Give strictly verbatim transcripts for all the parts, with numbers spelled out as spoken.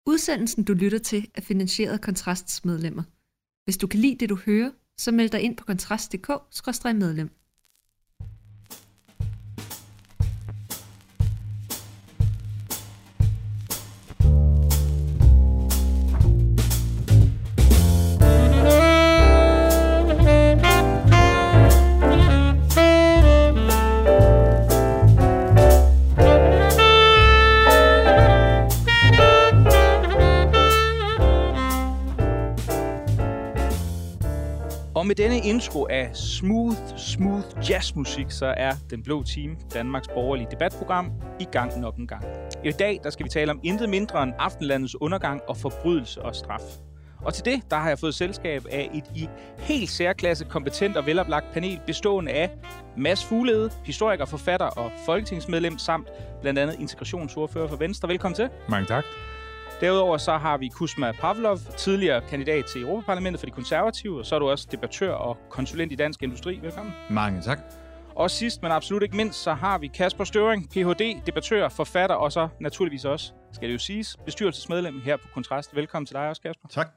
Udsendelsen, du lytter til, er finansieret af Kontrasts medlemmer. Hvis du kan lide det, du hører, så meld dig ind på kontrast punktum d k skråstreg medlem. Og med denne intro af smooth, smooth jazzmusik, så er Den Blå Time, Danmarks borgerlige debatprogram, i gang nok en gang. I dag der skal vi tale om intet mindre end aftenlandets undergang og forbrydelse og straf. Og til det, der har jeg fået selskab af et i helt særklasse kompetent og veloplagt panel bestående af Mads Fuglede, historiker, forfatter og folketingsmedlem, samt blandt andet integrationsordfører for Venstre. Velkommen til. Mange tak. Derudover så har vi Kuzma Pavlov, tidligere kandidat til Europaparlamentet for de konservative, og så er du også debattør og konsulent i Dansk Industri. Velkommen. Mange tak. Og sidst, men absolut ikke mindst, så har vi Kasper Støvring, P H D, debattør, forfatter og så naturligvis også, skal det jo siges, bestyrelsesmedlem her på Kontrast. Velkommen til dig også, Kasper. Tak.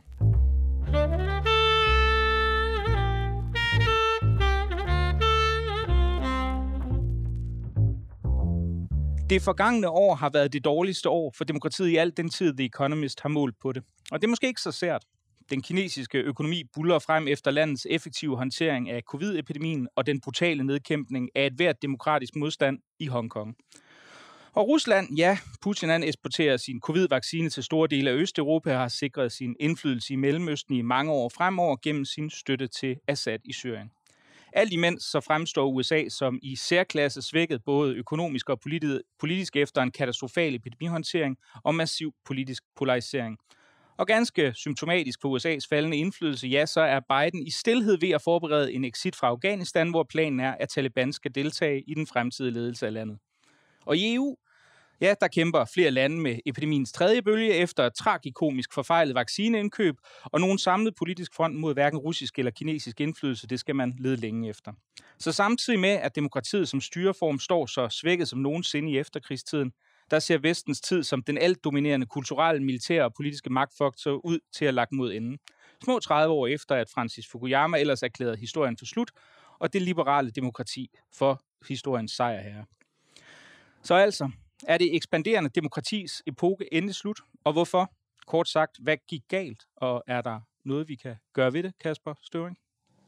Det forgangne år har været det dårligste år for demokratiet i alt den tid, The Economist har målt på det. Og det er måske ikke så sært. Den kinesiske økonomi buldrer frem efter landets effektive håndtering af covid-epidemien og den brutale nedkæmpning af et hvert demokratisk modstand i Hongkong. Og Rusland, ja, Putin han eksporterer sin covid-vaccine til store dele af Østeuropa og har sikret sin indflydelse i Mellemøsten i mange år fremover gennem sin støtte til Assad i Syrien. Alt imens så fremstår U S A som i særklasse svækket både økonomisk og politisk efter en katastrofal epidemihåndtering og massiv politisk polarisering. Og ganske symptomatisk for U S A's faldende indflydelse, ja, så er Biden i stilhed ved at forberede en exit fra Afghanistan, hvor planen er, at Taliban skal deltage i den fremtidige ledelse af landet. Og i E U, ja, der kæmper flere lande med epidemiens tredje bølge efter tragikomisk forfejlet vaccineindkøb, og nogen samlet politisk front mod hverken russisk eller kinesisk indflydelse, det skal man lede længe efter. Så samtidig med, at demokratiet som styreform står så svækket som nogensinde i efterkrigstiden, der ser vestens tid som den altdominerende kulturelle, militære og politiske magtfaktor ud til at lagt mod enden. Små tredive år efter, at Francis Fukuyama ellers erklærede historien for slut, og det liberale demokrati for historiens sejrherre. Så altså, er det ekspanderende demokratis epoke endelig slut? Og hvorfor? Kort sagt, hvad gik galt? Og er der noget, vi kan gøre ved det, Kasper Støvring?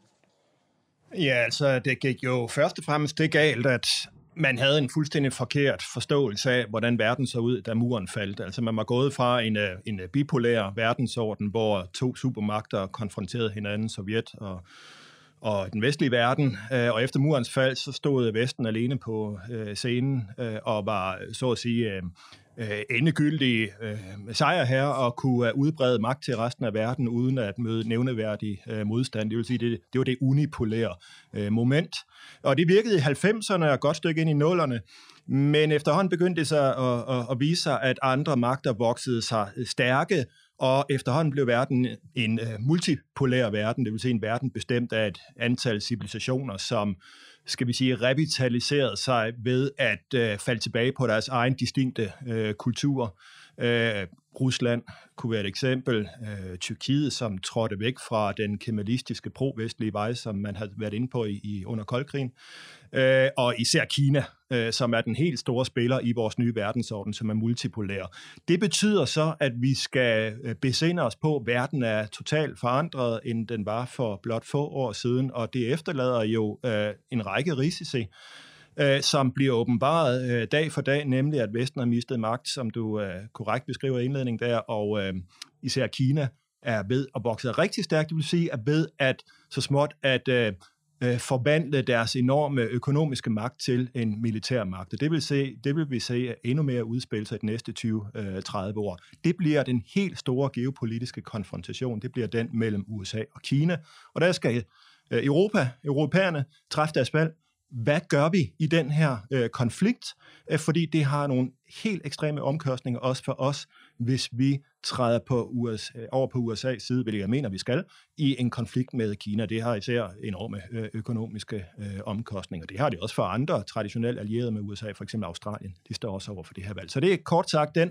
Ja, altså det gik jo først og fremmest det galt, at man havde en fuldstændig forkert forståelse af, hvordan verden så ud, da muren faldt. Altså man var gået fra en, en bipolær verdensorden, hvor to supermagter konfronterede hinanden, Sovjet og og den vestlige verden, og efter murens fald, så stod Vesten alene på øh, scenen øh, og var, så at sige, øh, endegyldige øh, sejrherre og kunne udbrede magt til resten af verden uden at møde nævneværdig øh, modstand. Det vil sige, det, det var det unipolære øh, moment. Og det virkede i halvfemserne og et godt stykke ind i nullerne, men efterhånden begyndte det sig at, at, at vise sig, at andre magter voksede sig stærke, og efterhånden blev verden en uh, multipolær verden, det vil sige en verden bestemt af et antal civilisationer, som, skal vi sige, revitaliserede sig ved at uh, falde tilbage på deres egen distinkte uh, kultur. Uh, Rusland kunne være et eksempel. Uh, Tyrkiet, som trådte væk fra den kemalistiske pro-vestlige vej, som man havde været inde på i, i under koldkrigen. Uh, og især Kina, uh, som er den helt store spiller i vores nye verdensorden, som er multipolær. Det betyder så, at vi skal besinde os på, at verden er totalt forandret, end den var for blot få år siden, og det efterlader jo uh, en række risici, Uh, som bliver åbenbaret uh, dag for dag, nemlig at Vesten har mistet magt, som du uh, korrekt beskriver i indledningen der, og uh, især Kina er ved at vokse rigtig stærkt, det vil sige, er ved at så småt at uh, uh, forvandle deres enorme økonomiske magt til en militær magt. Og det vil, se, det vil vi se endnu mere udspille sig de næste tyve til tredive år. Det bliver den helt store geopolitiske konfrontation, det bliver den mellem U S A og Kina, og der skal uh, Europa, europæerne træffe deres valg. Hvad gør vi i den her øh, konflikt? Øh, fordi det har nogle helt ekstreme omkostninger også for os, hvis vi træder på U S A, over på U S A's side, hvilket jeg mener, vi skal, i en konflikt med Kina. Det har især enorme øh, økonomiske øh, omkostninger. Det har det også for andre traditionelt allierede med U S A, for eksempel Australien. De står også over for det her valg. Så det er kort sagt den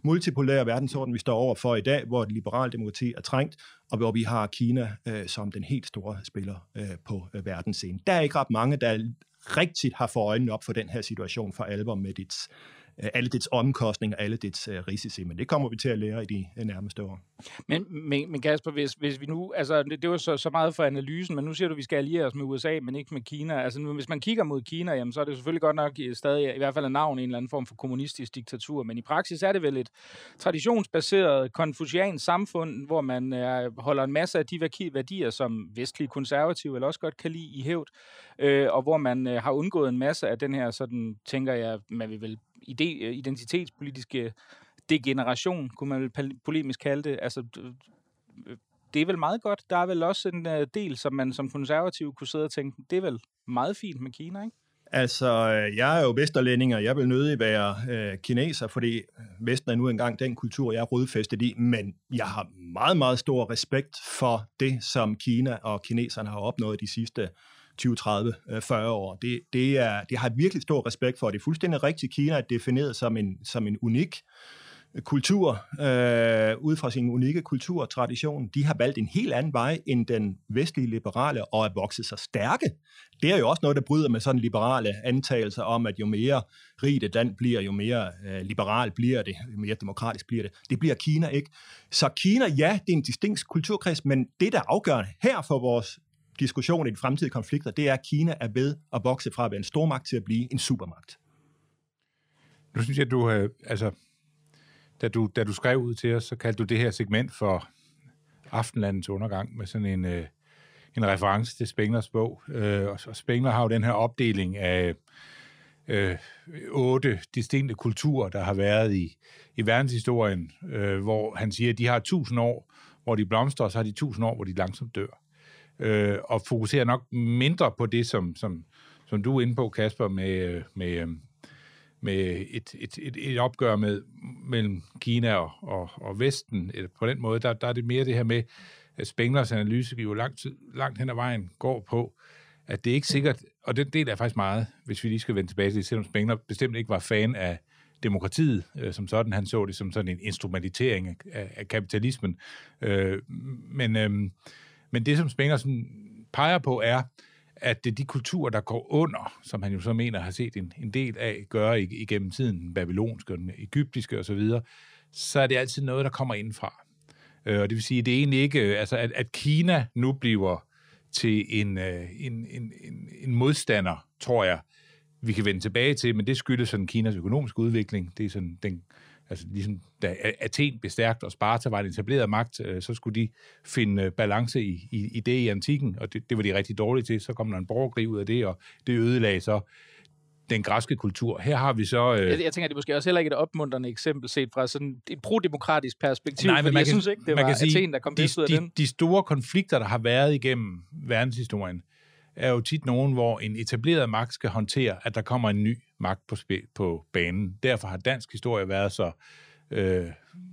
multipolære verdensorden, vi står over for i dag, hvor et liberalt demokrati er trængt, og hvor vi har Kina øh, som den helt store spiller øh, på øh, verdensscenen. Der er ikke ret mange, der rigtigt har for øjnene op for den her situation for alvor med dets, øh, alle dets omkostninger, alle dets øh, risici, men det kommer vi til at lære i de øh, nærmeste år. Men, men, men Kasper, hvis, hvis vi nu, altså det, det var så, så meget for analysen, men nu siger du, at vi skal alliere os med U S A, men ikke med Kina. Altså nu, hvis man kigger mod Kina, jamen, så er det selvfølgelig godt nok stadig, i hvert fald en navn, en eller anden form for kommunistisk diktatur, men i praksis er det vel et traditionsbaseret konfuciansk samfund, hvor man øh, holder en masse af de værdier, som vestlige konservative eller også godt kan lide i hævd, øh, og hvor man øh, har undgået en masse af den her, sådan tænker jeg, man vil vel ide, identitetspolitiske degeneration, kunne man vel polemisk kalde det. Altså, det er vel meget godt. Der er vel også en del, som man som konservativ kunne sidde og tænke, det er vel meget fint med Kina, ikke? Altså, jeg er jo vesterlænding, og jeg vil nødig være øh, kineser, fordi Vesten er nu engang den kultur, jeg er rodfæstet i, men jeg har meget, meget stor respekt for det, som Kina og kineserne har opnået de sidste tyve, tredive, fyrre år. Det, det, er, det har jeg virkelig stor respekt for. Det er fuldstændig rigtigt. Kina er defineret som en, som en unik kultur, øh, ud fra sin unikke kultur og tradition. De har valgt en helt anden vej end den vestlige liberale og er vokset sig stærke. Det er jo også noget, der bryder med sådan liberale antagelser om, at jo mere rigt et land bliver, jo mere øh, liberal bliver det, jo mere demokratisk bliver det. Det bliver Kina ikke. Så Kina, ja, det er en distinkt kulturkreds, men det, der er afgørende her for vores diskussion i de fremtidige konflikter, det er, at Kina er ved at vokse fra at være en stormagt til at blive en supermagt. Nu synes jeg, du øh, altså Da du, da du skrev ud til os, så kaldte du det her segment for Aftenlandets undergang med sådan en, øh, en reference til Spenglers bog. Øh, og, og Spengler har jo den her opdeling af øh, otte distinkte kulturer, der har været i, i verdenshistorien, øh, hvor han siger, at de har tusind år, hvor de blomstrer, og så har de tusind år, hvor de langsomt dør. Øh, og fokuserer nok mindre på det, som, som, som du er inde på, Kasper, med... med med et, et, et, et opgør med, mellem Kina og, og, og Vesten. På den måde, der, der er det mere det her med, at Spenglers analyse jo langt, langt hen ad vejen går på, at det er ikke sikkert, og den del er faktisk meget, hvis vi lige skal vende tilbage til det, selvom Spengler bestemt ikke var fan af demokratiet øh, som sådan. Han så det som sådan en instrumentalisering af, af kapitalismen. Øh, men, øh, men det, som Spengler sådan peger på, er, at det er de kulturer, der går under, som han jo så mener har set en, en del af gøre igennem tiden, den babylonske og den egyptiske osv., så, så er det altid noget, der kommer indfra. Øh, og det vil sige, at det er egentlig ikke, altså at, at Kina nu bliver til en, en, en, en, en modstander, tror jeg, vi kan vende tilbage til, men det skyldes sådan Kinas økonomiske udvikling. Det er sådan den, altså ligesom da Athen blev stærkt, og Sparta var en etableret magt, så skulle de finde balance i, i, i det i antikken, og det, det var de rigtig dårlige til. Så kom der en borgerkrig ud af det, og det ødelagde så den græske kultur. Her har vi så... Øh... Jeg, jeg tænker, det er måske også heller ikke et opmuntrende eksempel set fra sådan et pro-demokratisk perspektiv, Nej, men fordi jeg kan, synes ikke, det var Athen, sige, der kom bedst ud af de, den. De store konflikter, der har været igennem verdenshistorien, er jo tit nogen, hvor en etableret magt skal håndtere, at der kommer en ny magt på, sp- på banen. Derfor har dansk historie været så, øh,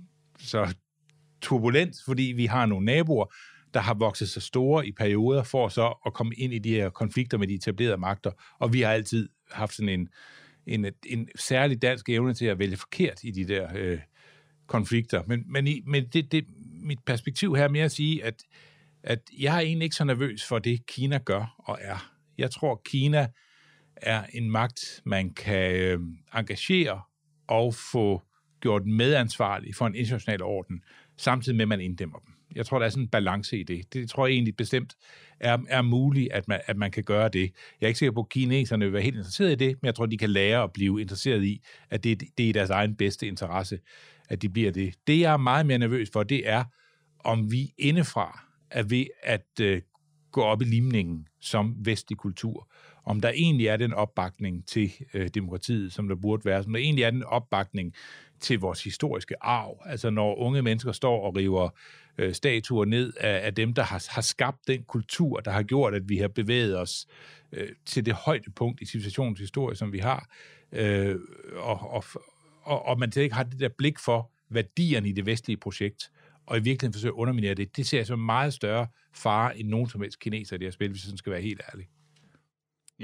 så turbulent, fordi vi har nogle naboer, der har vokset sig store i perioder for så at komme ind i de her konflikter med de etablerede magter. Og vi har altid haft sådan en, en, en særlig dansk evne til at vælge forkert i de der øh, konflikter. Men, men, i, men det, det, mit perspektiv her er mere at sige, at at jeg er egentlig ikke så nervøs for det, Kina gør og er. Jeg tror, Kina er en magt, man kan øh, engagere og få gjort medansvarlig for en international orden, samtidig med, at man inddæmmer dem. Jeg tror, der er sådan en balance i det. Det tror jeg egentlig bestemt er, er muligt, at man, at man kan gøre det. Jeg er ikke sikker på, at kineserne vil være helt interesseret i det, men jeg tror, de kan lære at blive interesseret i, at det, det er i deres egen bedste interesse, at de bliver det. Det, jeg er meget mere nervøs for, det er, om vi indefra er ved at øh, gå op i limningen som vestlig kultur. Om der egentlig er den opbakning til øh, demokratiet, som der burde være. Om der egentlig er den opbakning til vores historiske arv. Altså når unge mennesker står og river øh, statuer ned af, af dem, der har, har skabt den kultur, der har gjort, at vi har bevæget os øh, til det højdepunkt i civilisationens historie, som vi har. Øh, og, og, og, og man ikke har det der blik for værdierne i det vestlige projekt, og i virkeligheden forsøger at underminere det, det ser jeg som meget større fare end nogen som helst kineser i det her spil, hvis jeg sådan skal være helt ærlig. Jeg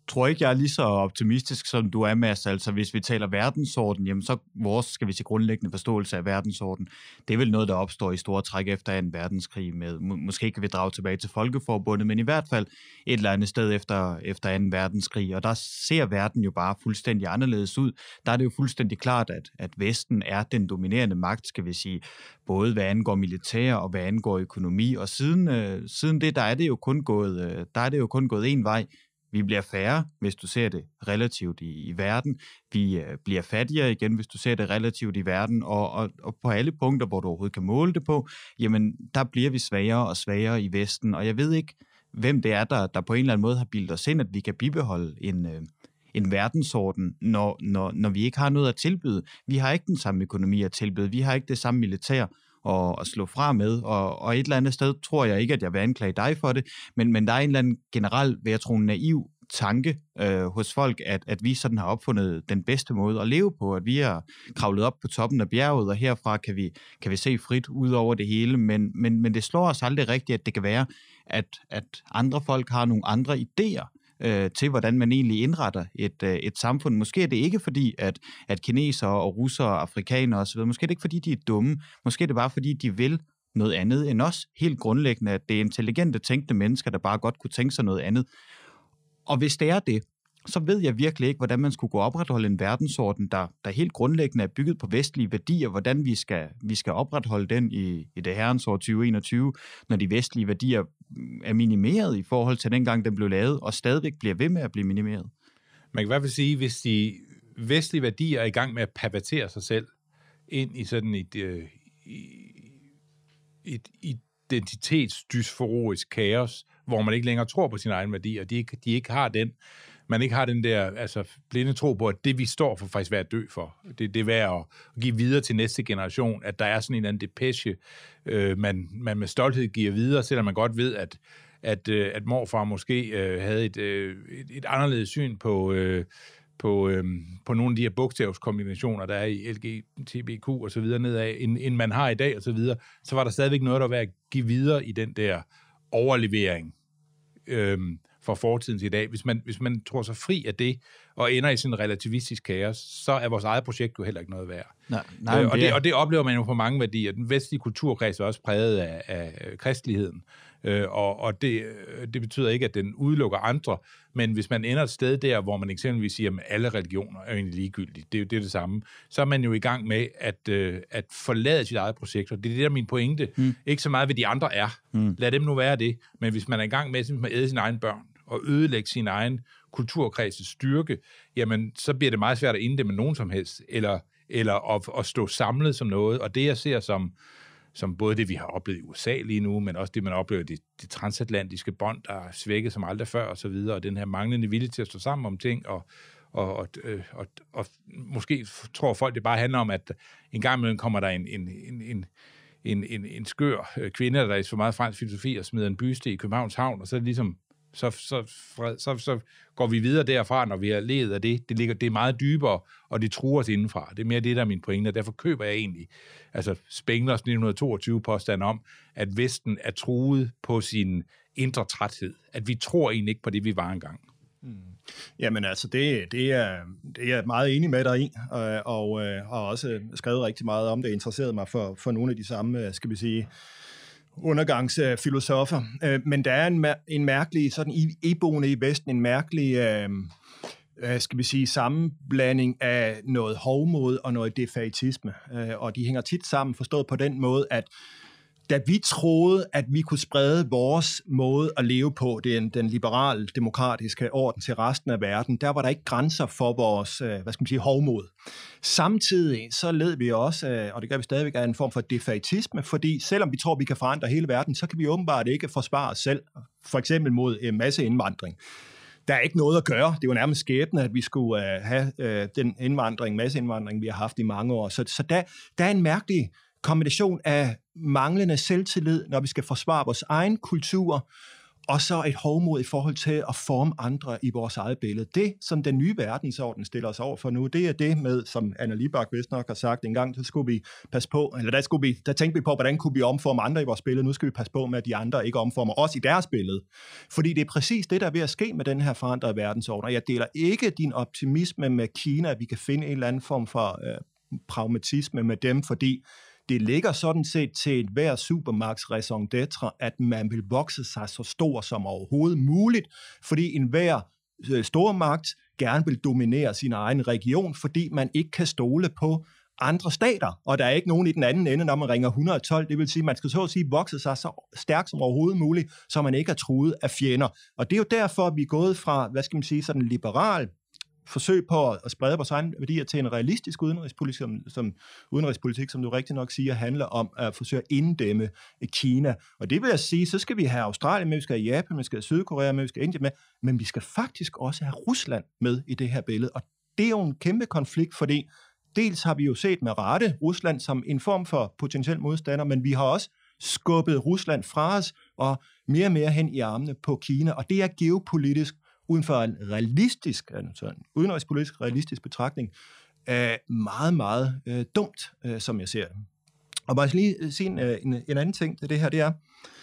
tror ikke, jeg er lige så optimistisk, som du er, Mads. Altså, hvis vi taler verdensorden, jamen så vores, skal vi sige, grundlæggende forståelse af verdensorden, det er vel noget, der opstår i store træk efter anden verdenskrig. Med, må, måske kan vi drage tilbage til Folkeforbundet, men i hvert fald et eller andet sted efter, efter anden verdenskrig. Og der ser verden jo bare fuldstændig anderledes ud. Der er det jo fuldstændig klart, at, at Vesten er den dominerende magt, skal vi sige, både hvad angår militær og hvad angår økonomi. Og siden, øh, siden det, der er det jo kun gået, øh, der er det jo kun gået en vej. Vi bliver færre, hvis du ser det relativt i, i verden. Vi øh, bliver fattigere igen, hvis du ser det relativt i verden. Og, og, og på alle punkter, hvor du overhovedet kan måle det på, jamen der bliver vi svagere og svagere i Vesten. Og jeg ved ikke, hvem det er, der, der på en eller anden måde har bildet os ind, at vi kan bibeholde en, øh, en verdensorden, når, når, når vi ikke har noget at tilbyde. Vi har ikke den samme økonomi at tilbyde. Vi har ikke det samme militær og at slå fra med, og, og et eller andet sted tror jeg ikke, at jeg vil anklage dig for det, men, men der er en eller anden generel, vil jeg tro, naiv tanke øh, hos folk, at, at vi sådan har opfundet den bedste måde at leve på, at vi har kravlet op på toppen af bjerget, og herfra kan vi, kan vi se frit ud over det hele, men, men, men det slår os aldrig rigtigt, at det kan være, at, at andre folk har nogle andre idéer øh, til, hvordan man egentlig indretter et, øh, et samfund. Måske er det ikke fordi, at, at kinesere og russere og afrikanere osv., måske er det ikke fordi, de er dumme, måske er det bare fordi, de vil noget andet end os. Helt grundlæggende, at det er intelligente, tænkte mennesker, der bare godt kunne tænke sig noget andet. Og hvis det er det, så ved jeg virkelig ikke, hvordan man skulle gå opretholde en verdensorden, der, der helt grundlæggende er bygget på vestlige værdier, hvordan vi skal, vi skal opretholde den i, i det herrens år tyve enogtyve, når de vestlige værdier er minimeret i forhold til dengang, den blev lavet, og stadigvæk bliver ved med at blive minimeret. Man kan i hvert fald sige, hvis de vestlige værdier er i gang med at pervertere sig selv ind i sådan et, øh, et identitetsdysforisk kaos, hvor man ikke længere tror på sine egne værdier, de ikke, de ikke har den, man ikke har den der altså, blinde tro på, at det, vi står for, faktisk er værd at dø for. Det, det er værd at give videre til næste generation, at der er sådan en eller anden depeche, øh, man, man med stolthed giver videre, selvom man godt ved, at, at, øh, at morfar måske øh, havde et, øh, et, et anderledes syn på, øh, på, øh, på nogle af de her bogstavskombinationer, der er i L G B T Q og så videre nedad, end, end man har i dag og så videre, så var der stadigvæk noget, der var at give videre i den der overlevering øh, for fortiden til i dag. Hvis man, hvis man tror sig fri af det, og ender i sådan en relativistisk kaos, så er vores eget projekt jo heller ikke noget værd. Nej, nej, øh, og, det, og det oplever man jo på mange værdier. Den vestlige kulturkreds er også præget af, af kristeligheden, øh, og, og det, det betyder ikke, at den udelukker andre, men hvis man ender et sted der, hvor man eksempelvis siger, at alle religioner er egentlig ligegyldige, det er jo det, er det samme, så er man jo i gang med at, øh, at forlade sit eget projekt, og det er det, der er min pointe. Mm. Ikke så meget, hvad de andre er. Mm. Lad dem nu være det, men hvis man er i gang med at æde sine egne børn, og ødelægge sin egen kulturkreds' styrke, jamen, så bliver det meget svært at inde med nogen som helst, eller, eller at, at stå samlet som noget. Og det, jeg ser som, som både det, vi har oplevet i U S A lige nu, men også det, man oplever, de, de transatlantiske bånd, der er svækket som aldrig før, og så videre, og den her manglende vilje til at stå sammen om ting, og, og, og, og, og måske tror folk, det bare handler om, at en gang imellem kommer der en, en, en, en En, en, en skør kvinde, der er så meget fransk filosofi, og smider en byste i Københavns Havn, og så ligesom Så, så, så, så går vi videre derfra, når vi har levet af det. Det, ligger, det er meget dybere, og det truer os indenfra. Det er mere det, der er min pointe, og derfor køber jeg egentlig altså Spenglers nitten toogtyve påstand om, at Vesten er truet på sin indre træthed. At vi tror egentlig ikke på det, vi var engang. Mm. Jamen altså, det, det, er, det er jeg meget enig med dig i, og, og har også skrevet rigtig meget om det, interesseret mig for, for nogle af de samme, skal vi sige, undergangsfilosofer. Men der er en, en mærkelig, sådan iboende i Vesten, en mærkelig, øh, skal vi sige, sammenblanding af noget hovmod og noget defaitisme. Og de hænger tit sammen, forstået på den måde, at da vi troede, at vi kunne sprede vores måde at leve på, den, den liberale, demokratiske orden til resten af verden, der var der ikke grænser for vores, hvad skal man sige, hovmod. Samtidig så led vi også, og det gør vi stadigvæk, af en form for defaitisme, fordi selvom vi tror, vi kan forandre hele verden, så kan vi åbenbart ikke forsvare os selv, for eksempel mod masseindvandring. Der er ikke noget at gøre. Det var nærmest skæbne, at vi skulle have den indvandring, masseindvandring, vi har haft i mange år. Så, så der, der er en mærkelig kombination af manglende selvtillid, når vi skal forsvare vores egen kultur, og så et hovmod i forhold til at forme andre i vores eget billede. Det, som den nye verdensorden stiller os over for nu, det er det med, som Anna Libak vist nok har sagt en gang, så skulle vi passe på, eller der, skulle vi, der tænkte vi på, hvordan kunne vi omforme andre i vores billede. Nu skal vi passe på med, at de andre ikke omformer os i deres billede. Fordi det er præcis det, der er ved at ske med den her forandrede verdensorden. Og jeg deler ikke din optimisme med Kina, at vi kan finde en eller anden form for øh, pragmatisme med dem, fordi det ligger sådan set til et hver supermagts raison d'être, at man vil vokse sig så stor som overhovedet muligt, fordi en hver stormagt gerne vil dominere sin egen region, fordi man ikke kan stole på andre stater, og der er ikke nogen i den anden ende, når man ringer et hundrede og tolv, det vil sige, at man skal så at sige vokse sig så stærkt som overhovedet muligt, så man ikke er truet af fjender. Og det er jo derfor, at vi er gået fra, hvad skal man sige, sådan liberal forsøg på at sprede vores egne værdier til en realistisk udenrigspolitik, som, som, udenrigspolitik, som du rigtig nok siger, handler om at forsøge at inddæmme Kina. Og det vil jeg sige, så skal vi have Australien med, vi skal have Japan, vi skal have Sydkorea med, vi skal have Indien med, men vi skal faktisk også have Rusland med i det her billede. Og det er jo en kæmpe konflikt, fordi dels har vi jo set med rette Rusland som en form for potentiel modstander, men vi har også skubbet Rusland fra os og mere og mere hen i armene på Kina, og det er geopolitisk uden for en realistisk, altså en udenrigspolitisk realistisk betragtning, er meget, meget øh, dumt, øh, som jeg ser det. Og bare lige sige en, en, en anden ting til det her, det er,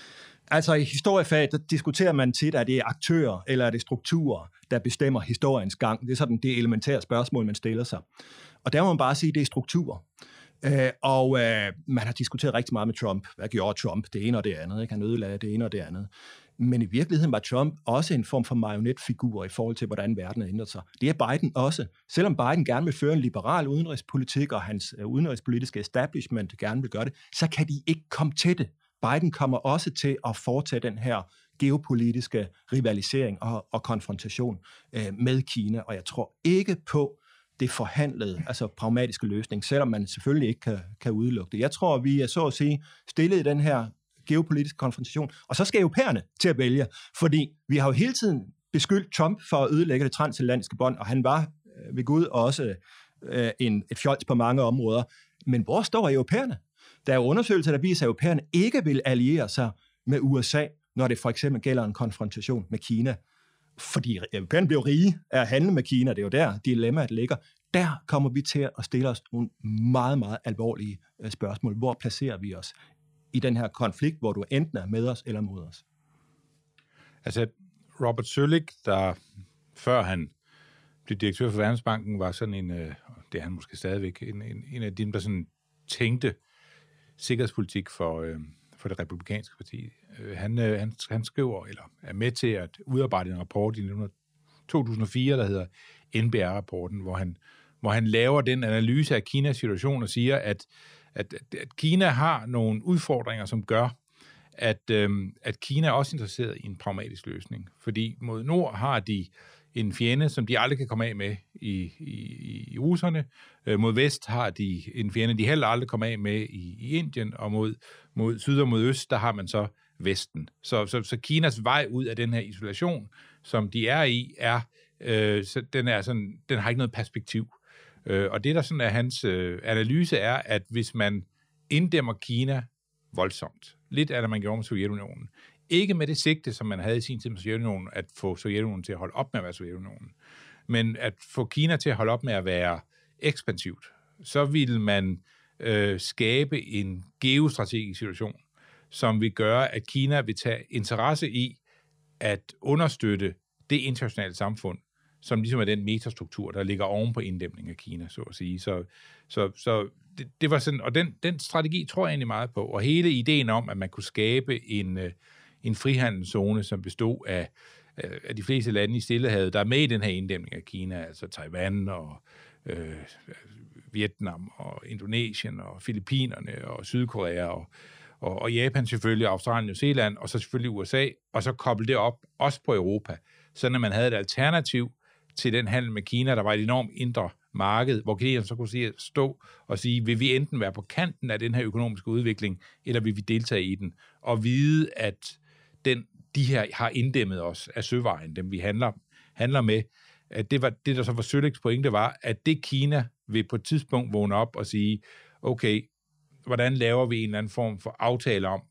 altså i historiefaget, der diskuterer man tit, at det er aktører eller er det strukturer, der bestemmer historiens gang. Det er sådan det elementære spørgsmål, man stiller sig. Og der må man bare sige, at det er strukturer. Øh, og øh, man har diskuteret rigtig meget med Trump. Hvad gjorde Trump? Det ene og det andet. Ikke? Han ødelagde det ene og det andet. Men i virkeligheden var Trump også en form for marionetfigur i forhold til, hvordan verden har ændret sig. Det er Biden også. Selvom Biden gerne vil føre en liberal udenrigspolitik, og hans uh, udenrigspolitiske establishment gerne vil gøre det, så kan de ikke komme til det. Biden kommer også til at foretage den her geopolitiske rivalisering og, og konfrontation uh, med Kina, og jeg tror ikke på det forhandlede, altså pragmatiske løsning, selvom man selvfølgelig ikke kan, kan udelukke det. Jeg tror, vi er så at sige stillet i den her geopolitisk konfrontation, og så skal europæerne til at vælge, fordi vi har jo hele tiden beskyldt Trump for at ødelægge det transatlantiske bånd, og han var øh, ved Gud også øh, en, et fjols på mange områder. Men hvor står europæerne? Der er jo undersøgelser, der viser, at europæerne ikke vil alliere sig med U S A, når det for eksempel gælder en konfrontation med Kina. Fordi europæerne bliver rige af at handle med Kina, det er jo der dilemmaet ligger. Der kommer vi til at stille os nogle meget, meget alvorlige spørgsmål. Hvor placerer vi os i den her konflikt, hvor du enten er med os eller mod os? Altså, Robert Zoellick, der før han blev direktør for Verdensbanken, var sådan en, det er han måske stadigvæk, en, en, en af dem, der sådan tænkte sikkerhedspolitik for, for det republikanske parti. Han, han, han skriver, eller er med til at udarbejde en rapport i to tusind og fire, der hedder N B R-rapporten, hvor han, hvor han laver den analyse af Kinas situation og siger, at At, at Kina har nogle udfordringer, som gør, at, øhm, at Kina er også interesseret i en pragmatisk løsning. Fordi mod nord har de en fjende, som de aldrig kan komme af med i, i, i russerne. Øh, mod vest har de en fjende, de heller aldrig kommer af med i, i Indien. Og mod, mod syd og mod øst, der har man så Vesten. Så, så, så Kinas vej ud af den her isolation, som de er i, er, øh, så den, er sådan, den har ikke noget perspektiv. Og det, der sådan er hans øh, analyse, er, at hvis man inddæmmer Kina voldsomt, lidt af det, man gjorde med Sovjetunionen, ikke med det sigte, som man havde i sin tid med Sovjetunionen, at få Sovjetunionen til at holde op med at være Sovjetunionen, men at få Kina til at holde op med at være ekspansivt, så vil man øh, skabe en geostrategisk situation, som vil gøre, at Kina vil tage interesse i at understøtte det internationale samfund, som ligesom er den metastruktur, der ligger oven på inddæmning af Kina, så at sige. Så, så, så det, det var sådan, og den, den strategi tror jeg egentlig meget på, og hele ideen om, at man kunne skabe en, en frihandelszone, som bestod af, af de fleste lande i Stillehavet, der er med i den her inddæmning af Kina, altså Taiwan og øh, Vietnam og Indonesien og Filippinerne og Sydkorea og, og, og Japan selvfølgelig, Australien, New Zealand, og så selvfølgelig U S A, og så koble det op, også på Europa, sådan at man havde et alternativ til den handel med Kina, der var et enormt indre marked, hvor kineserne så kunne sige, stå og sige, vil vi enten være på kanten af den her økonomiske udvikling, eller vil vi deltage i den, og vide, at den, de her har inddæmmet os af søvejen, dem vi handler, handler med, at det var det, der så var Zoelicks pointe, var, at det Kina vil på et tidspunkt vågne op og sige, okay, hvordan laver vi en eller anden form for aftale om,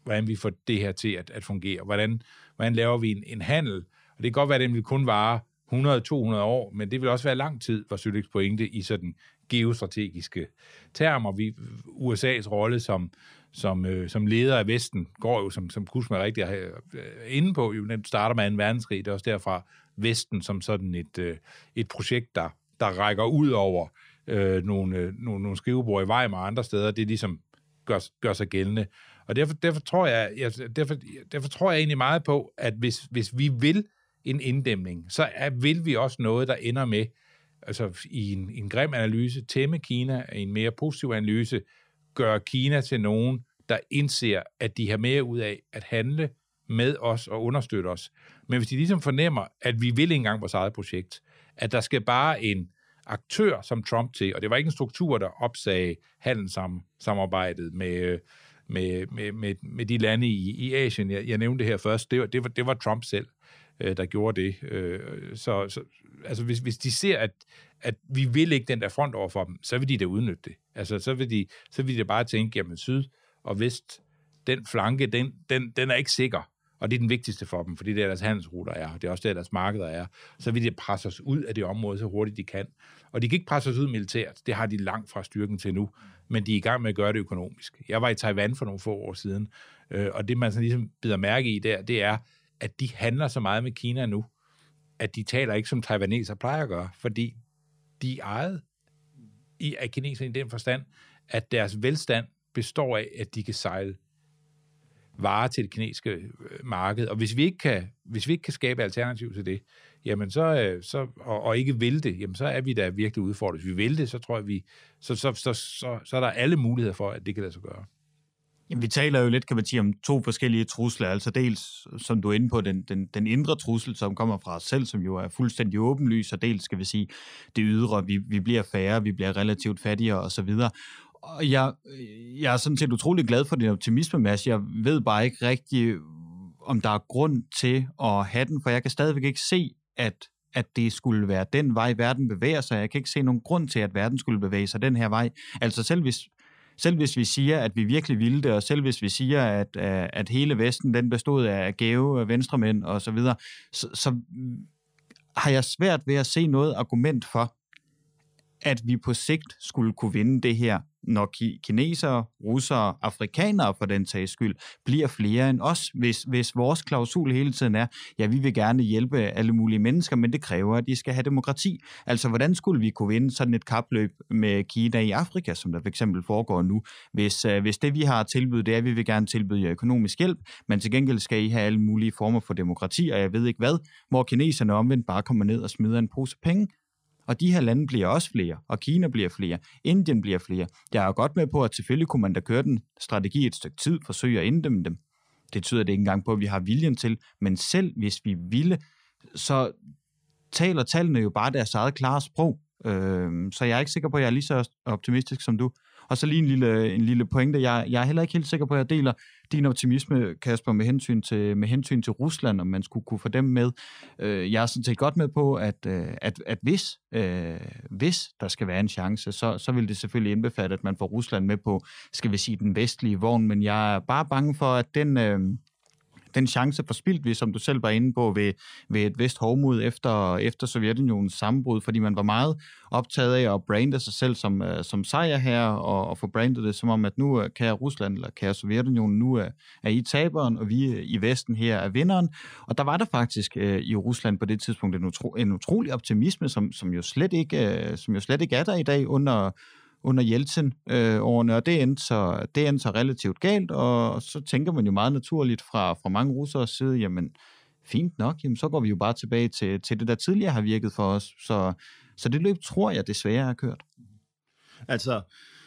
hvordan vi får det her til at, at fungere. Hvordan, hvordan laver vi en, en handel? Og det kan godt være, at den vil kun vare hundrede til to hundrede år, men det vil også være lang tid, var Søløks pointe i sådan geostrategiske termer. Vi, U S A's rolle som, som, øh, som leder af Vesten går jo, som, som Kuzma rigtig er inde på, jo, den starter med anden verdenskrig. Det er også derfra Vesten som sådan et, øh, et projekt, der, der rækker ud over øh, nogle, øh, nogle, nogle skrivebord i Weimar og andre steder. Det ligesom gør, gør sig gældende. Og derfor, derfor, tror jeg, jeg, derfor, derfor tror jeg egentlig meget på, at hvis, hvis vi vil en inddæmning, så er, vil vi også noget, der ender med, altså i en, en grim analyse, tæmme Kina, en mere positiv analyse, gør Kina til nogen, der indser, at de har mere ud af at handle med os og understøtte os. Men hvis de ligesom fornemmer, at vi vil ikke engang vores eget projekt, at der skal bare en aktør som Trump til, og det var ikke en struktur, der opsagde handelssamarbejdet med, med, med, med, med de lande i, i Asien. Jeg, jeg nævnte det her først, det var, det var, det var Trump selv, der gjorde det. Så, så altså hvis, hvis de ser, at, at vi vil ikke den der front over for dem, så vil de da udnytte det. Altså så vil de, så vil de bare tænke, jamen syd og vest, den flanke, den, den, den er ikke sikker. Og det er den vigtigste for dem, fordi det er deres handelsruter er, og det er også der, deres markeder er. Så vil de presse os ud af det område så hurtigt de kan. Og de kan ikke presse os ud militært. Det har de langt fra styrken til nu. Men de er i gang med at gøre det økonomisk. Jeg var i Taiwan for nogle få år siden, og det man sådan ligesom bider mærke i der, det er, at de handler så meget med Kina nu, at de taler ikke som taiwaneser plejer at gøre, fordi de er ejet i, af kineserne i den forstand, at deres velstand består af, at de kan sejle varer til det kinesiske marked. Og hvis vi ikke kan, hvis vi ikke kan skabe alternativ til det, jamen så, så, og, og ikke vil det, jamen så er vi da virkelig udfordret. Hvis vi vil det, så tror jeg, vi, så, så, så, så, så er der alle muligheder for, at det kan lade sig gøre. Jamen, vi taler jo lidt, kan man sige, om to forskellige trusler. Altså dels, som du er inde på, den, den, den indre trussel, som kommer fra os selv, som jo er fuldstændig åbenlys, og dels, skal vi sige, det ydre. Vi, vi bliver færre, vi bliver relativt fattigere osv. Og jeg, jeg er sådan set utrolig glad for din optimisme, Mads. Jeg ved bare ikke rigtig, om der er grund til at have den, for jeg kan stadigvæk ikke se, at, at det skulle være den vej, verden bevæger sig. Jeg kan ikke se nogen grund til, at verden skulle bevæge sig den her vej. Altså selv hvis, selv hvis vi siger, at vi virkelig ville det, og selv hvis vi siger, at, at hele Vesten den bestod af gave venstremænd og så videre, så, så har jeg svært ved at se noget argument for, at vi på sigt skulle kunne vinde det her, når ki- kinesere, russere, afrikanere for den sags skyld, bliver flere end os, hvis, hvis vores klausul hele tiden er, ja, vi vil gerne hjælpe alle mulige mennesker, men det kræver, at de skal have demokrati. Altså, hvordan skulle vi kunne vinde sådan et kapløb med Kina i Afrika, som der for eksempel foregår nu, hvis, uh, hvis det, vi har tilbudt, det er, at vi vil gerne tilbyde jer økonomisk hjælp, men til gengæld skal I have alle mulige former for demokrati, og jeg ved ikke hvad, hvor kineserne omvendt bare kommer ned og smider en pose penge. Og de her lande bliver også flere, og Kina bliver flere, Indien bliver flere. Jeg er jo godt med på, at selvfølgelig kunne man da køre den strategi et stykke tid, forsøge at inddæmme dem. Det tyder det ikke engang på, at vi har viljen til, men selv hvis vi ville, så taler tallene jo bare deres eget klare sprog. Så jeg er ikke sikker på, at jeg er lige så optimistisk som du. Og så lige en lille, en lille pointe. Jeg, jeg er heller ikke helt sikker på, at jeg deler din optimisme, Kasper, med hensyn til, med hensyn til Rusland, om man skulle kunne få dem med. Jeg er sådan set godt med på, at, at, at hvis, øh, hvis der skal være en chance, så, så vil det selvfølgelig indbefatte, at man får Rusland med på, skal vi sige, den vestlige vogn. Men jeg er bare bange for, at den... Øh, Den chance forspildt vi, som du selv var inde på, ved, ved et vist hovmod efter, efter Sovjetunionens sammenbrud, fordi man var meget optaget af at brande sig selv som, som sejrherre, og, og få brandet det som om, at nu kan Rusland, eller kan Sovjetunionen, nu er, er I taberen, og vi i Vesten her er vinderen. Og der var der faktisk øh, i Rusland på det tidspunkt en, utro, en utrolig optimisme, som, som, jo slet ikke, øh, som jo slet ikke er der i dag under under Jeltsin-årene, øh, og det endte, så, det endte så relativt galt, og så tænker man jo meget naturligt fra, fra mange russeres side, jamen fint nok, jamen, så går vi jo bare tilbage til, til det, der tidligere har virket for os. Så, så det løb, tror jeg, desværre har kørt. Altså,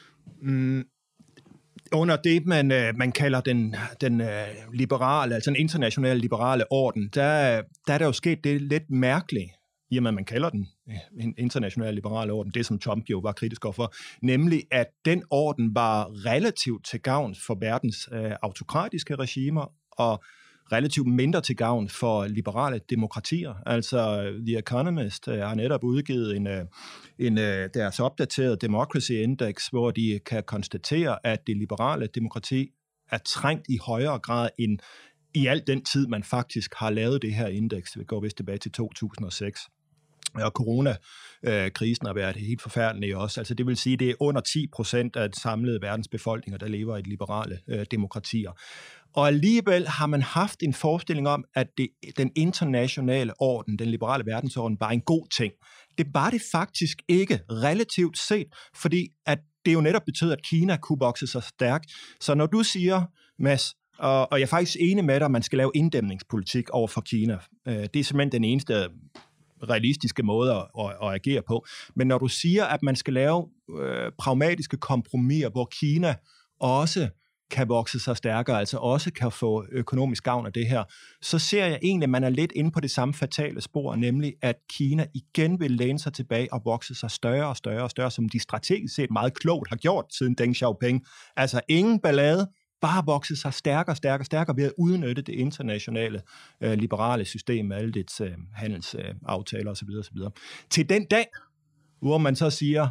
mm, under det, man, man kalder den, den liberale, altså den internationale liberale orden, der, der er der jo sket det lidt mærkeligt, i og med, at man kalder den en international liberal orden, det som Trump jo var kritisk overfor, nemlig at den orden var relativt til gavn for verdens øh, autokratiske regimer, og relativt mindre til gavn for liberale demokratier. Altså, The Economist øh, har netop udgivet en, øh, en, øh, deres opdaterede Democracy Index, hvor de kan konstatere, at det liberale demokrati er trængt i højere grad end i al den tid, man faktisk har lavet det her indeks. Det går vist tilbage til to tusind og seks. Og coronakrisen har været helt forfærdelig også. Altså det vil sige, at det er under ti procent af den samlede verdens befolkninger, der lever i liberale øh, demokratier. Og alligevel har man haft en forestilling om, at det, den internationale orden, den liberale verdensorden, var en god ting. Det var det faktisk ikke relativt set, fordi at det jo netop betød, at Kina kunne vokse sig stærkt. Så når du siger, Mads, og, og jeg er faktisk enig med dig, at man skal lave inddæmningspolitik over for Kina. Øh, det er simpelthen den eneste realistiske måde at, at, at agere på. Men når du siger, at man skal lave øh, pragmatiske kompromiser, hvor Kina også kan vokse sig stærkere, altså også kan få økonomisk gavn af det her, så ser jeg egentlig, at man er lidt inde på det samme fatale spor, nemlig at Kina igen vil læne sig tilbage og vokse sig større og større og større, som de strategisk set meget klogt har gjort siden Deng Xiaoping. Altså ingen ballade, bare vokse sig stærkere, stærkere, stærkere ved at udnytte det internationale øh, liberale system med alle dets øh, handelsaftaler øh, osv. osv. Til den dag, hvor man så siger,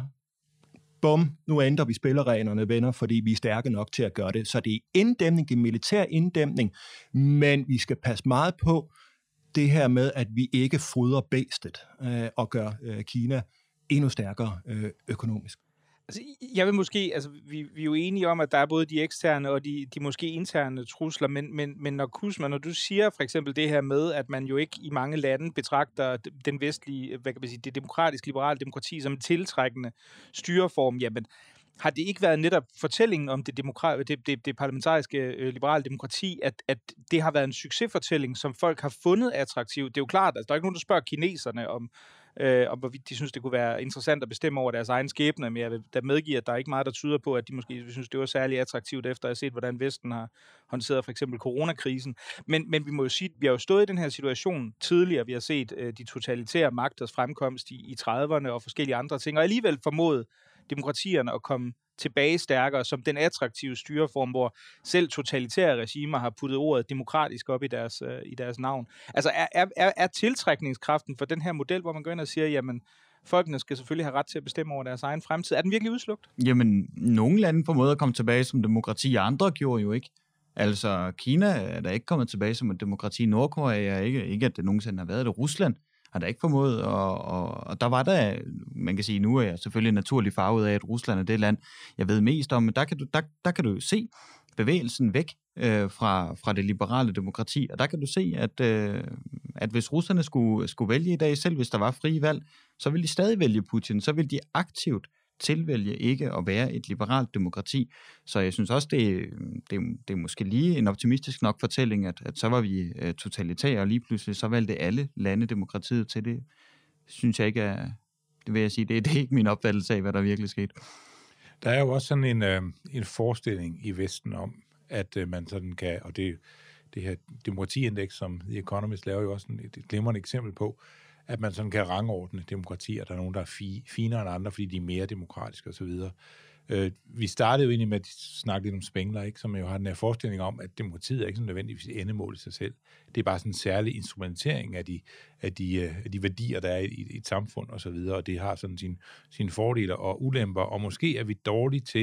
bum, nu ændrer vi spillereglerne, venner, fordi vi er stærke nok til at gøre det. Så det er inddæmning, det er militær inddæmning, men vi skal passe meget på det her med, at vi ikke fodrer bæstet øh, og gør øh, Kina endnu stærkere øh, økonomisk. Altså, jeg vil måske, altså, vi, vi er jo enige om, at der er både de eksterne og de, de måske interne trusler, men, men, men når Kuzma, når du siger for eksempel det her med, at man jo ikke i mange lande betragter den vestlige, hvad kan man sige, det demokratiske liberale demokrati som en tiltrækkende styreform, jamen, har det ikke været netop fortællingen om det, demokra- det, det, det parlamentariske øh, liberale demokrati, at, at det har været en succesfortælling, som folk har fundet attraktivt? Det er jo klart, altså, der er ikke nogen, der spørger kineserne om, øh, om hvorvidt de synes, det kunne være interessant at bestemme over deres egen skæbne, men jeg vil da medgive, at der er ikke meget, der tyder på, at de måske synes, det var særlig attraktivt, efter at have set, hvordan Vesten har håndteret for eksempel coronakrisen. Men, men vi må jo sige, at vi har jo stået i den her situation tidligere. Vi har set øh, de totalitære magters fremkomst i, i trediverne og forskellige andre ting, og alligevel formået demokratierne at komme tilbage stærkere som den attraktive styreform, hvor selv totalitære regimer har puttet ordet demokratisk op i deres, øh, i deres navn. Altså er, er, er tiltrækningskraften for den her model, hvor man går ind og siger, jamen, folkene skal selvfølgelig have ret til at bestemme over deres egen fremtid. Er den virkelig udslugt? Jamen, nogle lande på måde at komme tilbage som demokrati, andre gjorde jo ikke. Altså, Kina er der ikke kommet tilbage som et demokrati. Nordkorea er ikke, ikke at det nogensinde har været det. Rusland har der ikke formået, og, og, og der var der, man kan sige, nu er jeg selvfølgelig naturligt farvet af, at Rusland er det land, jeg ved mest om, men der kan du, der, der kan du jo se bevægelsen væk øh, fra, fra det liberale demokrati, og der kan du se, at, øh, at hvis russerne skulle, skulle vælge i dag, selv hvis der var frie valg, så ville de stadig vælge Putin, så ville de aktivt tilvælge ikke at være et liberalt demokrati. Så jeg synes også, det, det, det er måske lige en optimistisk nok fortælling, at, at så var vi uh, totalitære, og lige pludselig så valgte alle lande demokratiet til det. Synes jeg ikke er, det vil jeg sige, det, det er ikke min opfattelse af, hvad der virkelig skete. Der er jo også sådan en, øh, en forestilling i Vesten om, at øh, man sådan kan, og det, det her demokratiindeks, som The Economist laver jo også et, et glimrende eksempel på, at man sådan kan rangordne demokratier. Der er nogen, der er fi, finere end andre, fordi de er mere demokratiske osv. Øh, vi startede jo egentlig med at snakke lidt om Spengler, ikke, som jo har den her forestilling om, at demokratiet er ikke sådan nødvendigvis endemål i sig selv. Det er bare sådan en særlig instrumentering af de, af de, af de værdier, der er i, i et samfund osv., og, og det har sådan sine sin fordele og ulemper, og måske er vi dårlige til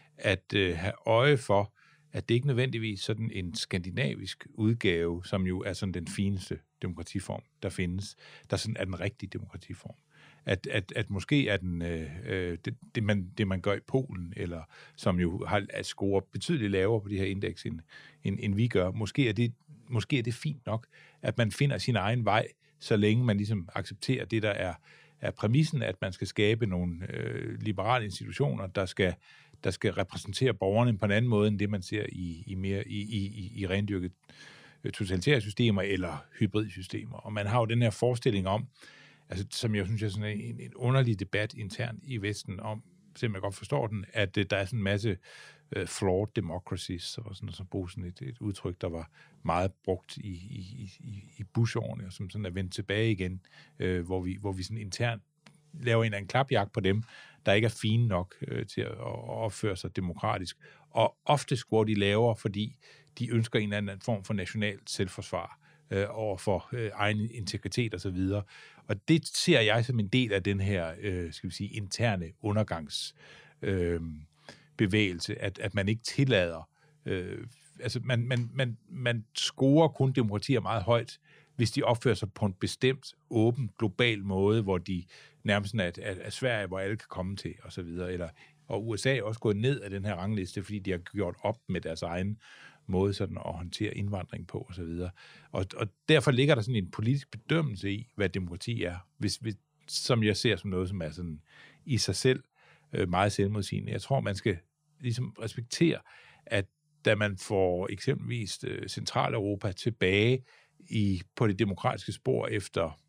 at øh, have øje for, at det ikke nødvendigvis sådan en skandinavisk udgave, som jo er sådan den fineste demokratiform, der findes, der sådan er den rigtige demokratiform. At, at, at måske er den, øh, det, det, man, det, man gør i Polen, eller som jo har at score betydeligt lavere på de her indeks, end, end, end vi gør, måske er, det, måske er det fint nok, at man finder sin egen vej, så længe man ligesom accepterer det, der er, er præmissen, at man skal skabe nogle øh, liberale institutioner, der skal der skal repræsentere borgerne på en anden måde, end det, man ser i, i mere i, i, i rendyrket totalitære systemer eller hybridsystemer. Og man har jo den her forestilling om, altså, som jeg synes er sådan en, en underlig debat internt i Vesten om, selvom jeg godt forstår den, at uh, der er sådan en masse uh, flawed democracies, og sådan, og så bruge sådan et, et udtryk, der var meget brugt i, i, i, i Bush-årene, og som sådan er vendt tilbage igen, uh, hvor, vi, hvor vi sådan internt laver en eller anden klapjagt på dem, der ikke er fine nok øh, til at, at opføre sig demokratisk. Og oftest går de lavere, fordi de ønsker en eller anden form for nationalt selvforsvar øh, over for øh, egen integritet osv. Og, og det ser jeg som en del af den her, øh, skal vi sige, interne undergangsbevægelse, øh, bevægelse, at, at man ikke tillader Øh, altså, man, man, man, man scorer kun demokratier meget højt, hvis de opfører sig på en bestemt, åben, global måde, hvor de nærmest er, er, er Sverige, hvor alle kan komme til, og så videre. Eller, og U S A er også gået ned af den her rangliste, fordi de har gjort op med deres egen måde sådan at håndtere indvandring på, og så videre. Og, og derfor ligger der sådan en politisk bedømmelse i, hvad demokrati er, hvis, hvis, som jeg ser som noget, som er sådan i sig selv øh, meget selvmodsigende. Jeg tror, man skal ligesom respektere, at da man får eksempelvis øh, Centraleuropa tilbage i, på det demokratiske spor efter,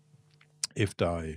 efter øh,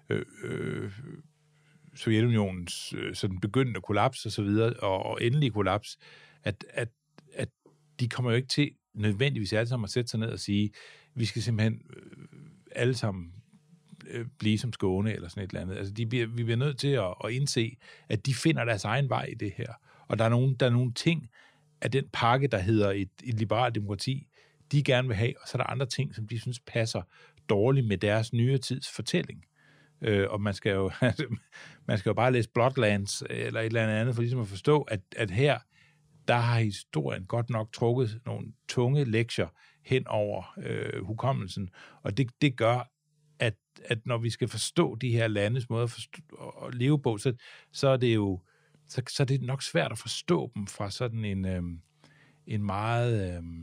øh, Sovjetunionens øh, sådan begyndende kollaps og så videre, og, og endelig kollaps, at, at, at de kommer jo ikke til nødvendigvis alle sammen at sætte sig ned og sige, vi skal simpelthen øh, alle sammen øh, blive som Skåne eller sådan et eller andet. Altså, de bliver, vi bliver nødt til at, at indse, at de finder deres egen vej i det her. Og der er nogle, der er nogle ting af den pakke, der hedder et, et liberalt demokrati, de gerne vil have, og så er der andre ting, som de synes passer dårligt med deres nyere tids fortælling. Øh, og man skal, jo, man skal jo bare læse Bloodlands eller et eller andet, for ligesom at forstå, at, at her, der har historien godt nok trukket nogle tunge lektier hen over øh, hukommelsen, og det, det gør, at, at når vi skal forstå de her landes måde at, forstå, at leve på, så, så er det jo så, så er det nok svært at forstå dem fra sådan en, øh, en meget øh,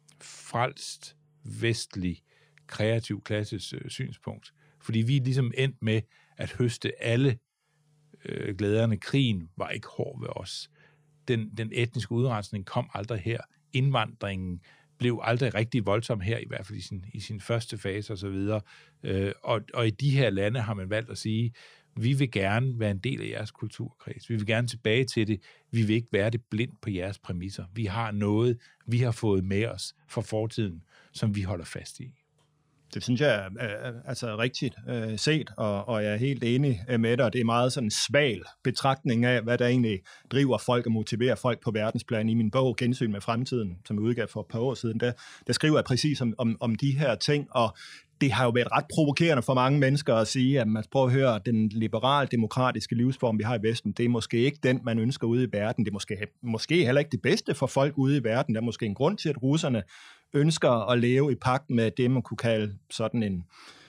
frelst, vestlig, kreativ klasses øh, synspunkt. Fordi vi er ligesom endt med at høste alle øh, glæderne. Krigen var ikke hård ved os. Den, den etniske udrensning kom aldrig her. Indvandringen blev aldrig rigtig voldsom her, i hvert fald i sin, i sin første fase og så videre. Øh, og, og i de her lande har man valgt at sige, vi vil gerne være en del af jeres kulturkreds. Vi vil gerne tilbage til det. Vi vil ikke være det blind på jeres præmisser. Vi har noget, vi har fået med os fra fortiden, som vi holder fast i. Det synes jeg er, er altså rigtigt øh, set, og, og jeg er helt enig med dig. Det er meget sådan en sval betragtning af, hvad der egentlig driver folk og motiverer folk på verdensplan. I min bog Gensyn med fremtiden, som jeg udgav for et par år siden, der, der skriver jeg præcis om, om, om de her ting, og det har jo været ret provokerende for mange mennesker at sige, at man prøver at høre, at den liberal-demokratiske livsform, vi har i Vesten, det er måske ikke den, man ønsker ude i verden. Det er måske, måske heller ikke det bedste for folk ude i verden. Der er måske en grund til, at russerne ønsker at leve i pagt med det, man kunne kalde sådan en,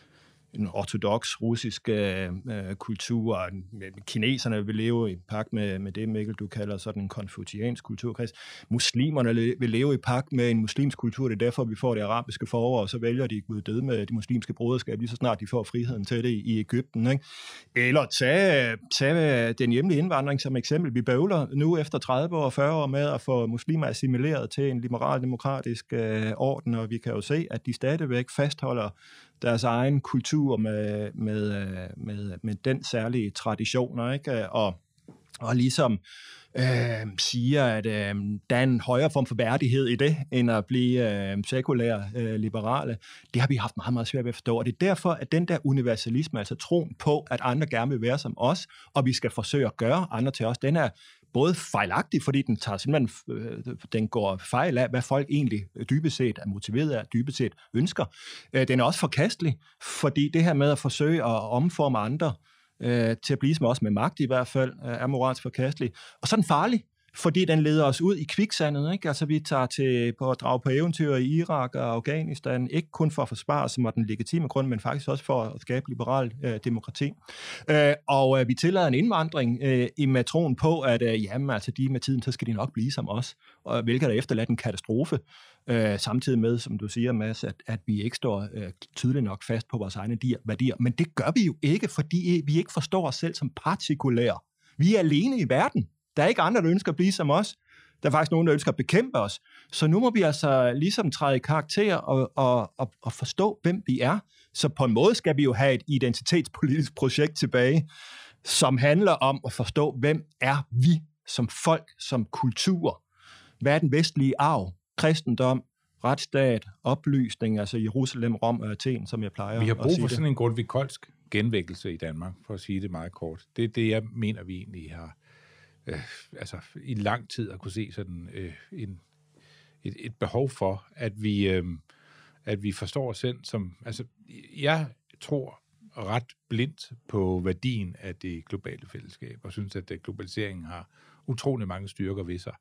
en ortodox russisk øh, kultur. Kineserne vil leve i pagt med, med det, Mikkel, du kalder sådan en konfuciansk kulturkreds. Muslimerne vil leve i pagt med en muslimsk kultur. Det er derfor, vi får det arabiske forår, og så vælger de Gud død med det muslimske broderskab, lige så snart de får friheden til det i, i Egypten. Ikke? Eller tage, tage den hjemlige indvandring som eksempel. Vi bøvler nu efter tredive år og fyrre år med at få muslimer assimileret til en liberal-demokratisk øh, orden, og vi kan jo se, at de stadigvæk fastholder deres egen kultur med, med, med, med den særlige traditioner, ikke? Og, og ligesom øh, siger, at øh, der er en højere form for værdighed i det, end at blive øh, sekulære øh, liberale. Det har vi haft meget, meget svært ved at forstå, og det er derfor, at den der universalisme, altså troen på, at andre gerne vil være som os, og vi skal forsøge at gøre andre til os, den er både fejlagtig, fordi den tager simpelthen, øh, den går fejl af, hvad folk egentlig dybest set er motiveret af, dybest set ønsker. Øh, den er også forkastelig, fordi det her med at forsøge at omforme andre øh, til at blive som os med magt i hvert fald, øh, er moralsk forkastelig. Og så er den farlig, fordi den leder os ud i kviksandet, ikke? Altså vi tager til på at drage på eventyr i Irak og Afghanistan, ikke kun for at forsvare som den legitime grund, men faktisk også for at skabe liberal øh, demokrati. Øh, og øh, vi tillader en indvandring øh, i med troen på, at øh, jamen, altså, de med tiden, så skal de nok blive som os, og hvilket er efterladt en katastrofe, øh, samtidig med, som du siger, Mads, at, at vi ikke står øh, tydeligt nok fast på vores egne værdier. Men det gør vi jo ikke, fordi vi ikke forstår os selv som partikulære. Vi er alene i verden. Der er ikke andre, der ønsker at blive som os. Der er faktisk nogen, der ønsker at bekæmpe os. Så nu må vi altså ligesom træde i karakter og, og, og, og forstå, hvem vi er. Så på en måde skal vi jo have et identitetspolitisk projekt tilbage, som handler om at forstå, hvem er vi som folk, som kultur. Hvad er den vestlige arv? Kristendom, retsstat, oplysning, altså Jerusalem, Rom og Athen, som jeg plejer at sige. Vi har brug for det. sådan en Grundtvig-Koldsk genvækkelse i Danmark, for at sige det meget kort. Det er det, jeg mener, vi egentlig har øh, altså i lang tid at kunne se sådan øh, en, et, et behov for, at vi, øh, at vi forstår os selv som... Altså, jeg tror ret blindt på værdien af det globale fællesskab, og synes, at globaliseringen har utrolig mange styrker ved sig.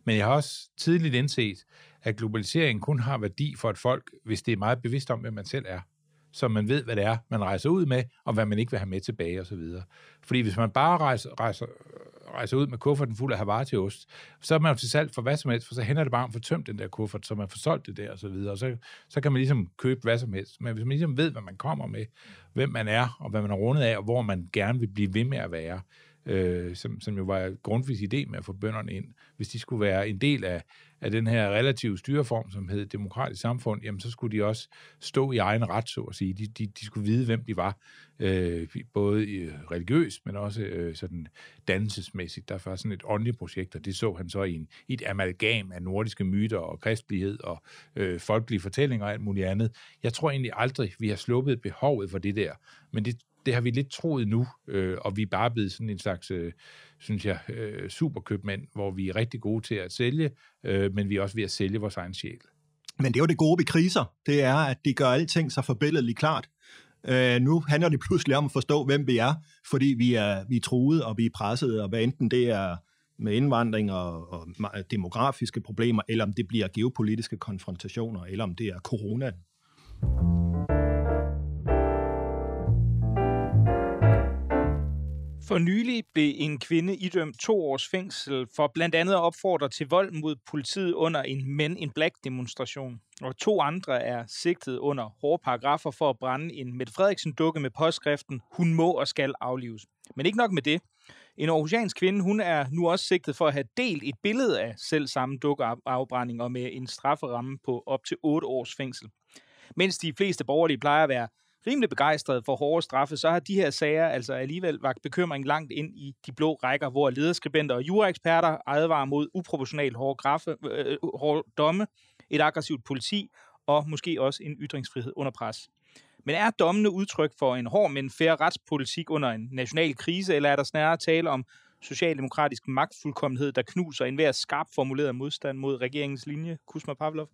Men jeg har også tidligt indset, at globaliseringen kun har værdi for et folk, hvis det er meget bevidst om, hvem man selv er. Så man ved, hvad det er, man rejser ud med, og hvad man ikke vil have med tilbage osv. Fordi hvis man bare rejser, rejser, rejser ud med kufferten fuld af Havarti-ost, så er man jo til salg for hvad som helst, for så hænder det bare om at få tømt den der kuffert, så man får solgt det der og så videre, og så, så kan man ligesom købe hvad som helst. Men hvis man ligesom ved, hvad man kommer med, hvem man er, og hvad man er rundet af, og hvor man gerne vil blive ved med at være, øh, som, som jo var Grundtvigs idé med at få bønderne ind, hvis de skulle være en del af, af den her relative styreform, som hed demokratisk samfund, jamen så skulle de også stå i egen ret, så at sige. De, de, de skulle vide, hvem de var, øh, både religiøst, men også øh, sådan dannelsesmæssigt. Der var sådan et åndeligt projekt, og det så han så i, en, i et amalgam af nordiske myter og kristelighed og øh, folkelige fortællinger og alt muligt andet. Jeg tror egentlig aldrig, vi har sluppet behovet for det der, men det Det har vi lidt troet nu, øh, og vi er bare blevet sådan en slags, øh, synes jeg, øh, superkøbmænd, hvor vi er rigtig gode til at sælge, øh, men vi er også ved at sælge vores egen sjæl. Men det er jo det gode ved kriser, det er, at de gør alting så forbilledligt klart. Øh, nu handler det pludselig om at forstå, hvem vi er, fordi vi er, vi er truet, og vi er presset, og hvad enten det er med indvandring og, og demografiske problemer, eller om det bliver geopolitiske konfrontationer, eller om det er corona. For nylig blev en kvinde idømt to års fængsel for blandt andet at opfordre til vold mod politiet under en Men in Black-demonstration. Og to andre er sigtet under hårde paragrafer for at brænde en Mette Frederiksen-dukke med påskriften "Hun må og skal aflives". Men ikke nok med det. En aarhusiansk kvinde, hun er nu også sigtet for at have delt et billede af selv samme dukkeafbrænding og med en strafferamme på op til otte års fængsel. Mens de fleste borgerlige plejer at være rimelig begejstrede for hårde straffe, så har de her sager altså alligevel vakt bekymring langt ind i de blå rækker, hvor lederskribenter og juraeksperter advarer mod uproportionalt hårde, graffe, øh, hårde domme, et aggressivt politi og måske også en ytringsfrihed under pres. Men er dommene udtryk for en hård, men fair retspolitik under en national krise, eller er der snarere tale om socialdemokratisk magtfuldkommenhed, der knuser enhver skarpt formuleret modstand mod regeringens linje? Kusma Pavlov?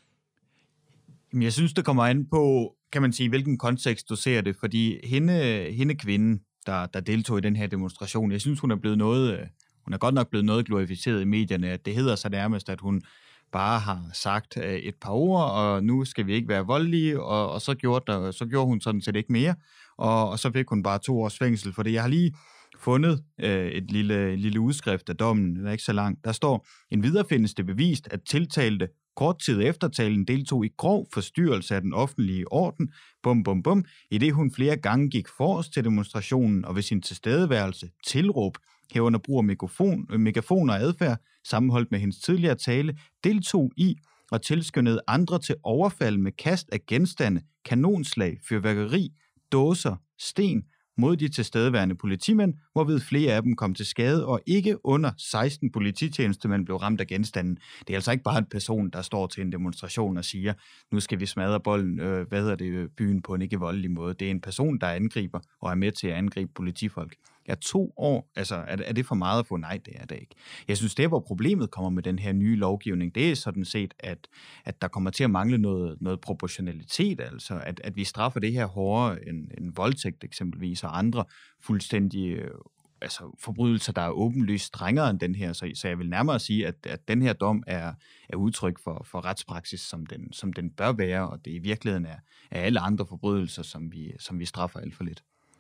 Jeg synes, det kommer an på, kan man sige, hvilken kontekst du ser det, fordi hende, hende kvinde, der, der deltog i den her demonstration, jeg synes, hun er blevet noget, hun er godt nok blevet noget glorificeret i medierne, at det hedder så nærmest, at hun bare har sagt et par ord, og nu skal vi ikke være voldelige, og, og så, gjorde der, så gjorde hun sådan set ikke mere, og, og så fik hun bare to års fængsel for det. Jeg har lige fundet øh, et lille, lille udskrift af dommen, den er ikke så lang. Der står: "Endvidere findes det bevist, at tiltalte kort tid efter talen deltog i grov forstyrrelse af den offentlige orden, bum bum bum, i det hun flere gange gik forrest til demonstrationen og ved sin tilstedeværelse tilråb, herunder brug af megafon, megafon og adfærd, sammenholdt med hendes tidligere tale, deltog i og tilskyndede andre til overfald med kast af genstande, kanonslag, fyrværkeri, dåser, sten mod de tilstedeværende politimænd, hvorved flere af dem kom til skade, og ikke under seksten polititjenestemænd blev ramt af genstanden." Det er altså ikke bare en person, der står til en demonstration og siger, nu skal vi smadre bolden, øh, hvad hedder det, byen på en ikke voldelig måde. Det er en person, der angriber og er med til at angribe politifolk. Ja, to år, altså er, er det for meget at få? Nej, det er det ikke. Jeg synes, det hvor problemet kommer med den her nye lovgivning, det er sådan set, at, at der kommer til at mangle noget, noget proportionalitet, altså at, at vi straffer det her hårdere end, end voldtægt eksempelvis, og andre fuldstændig altså forbrydelser, der er åbenlyst strengere end den her. Så, så jeg vil nærmere sige, at, at den her dom er, er udtryk for, for retspraksis, som den, som den bør være, og det i virkeligheden er, er alle andre forbrydelser, som vi, som vi straffer alt for lidt.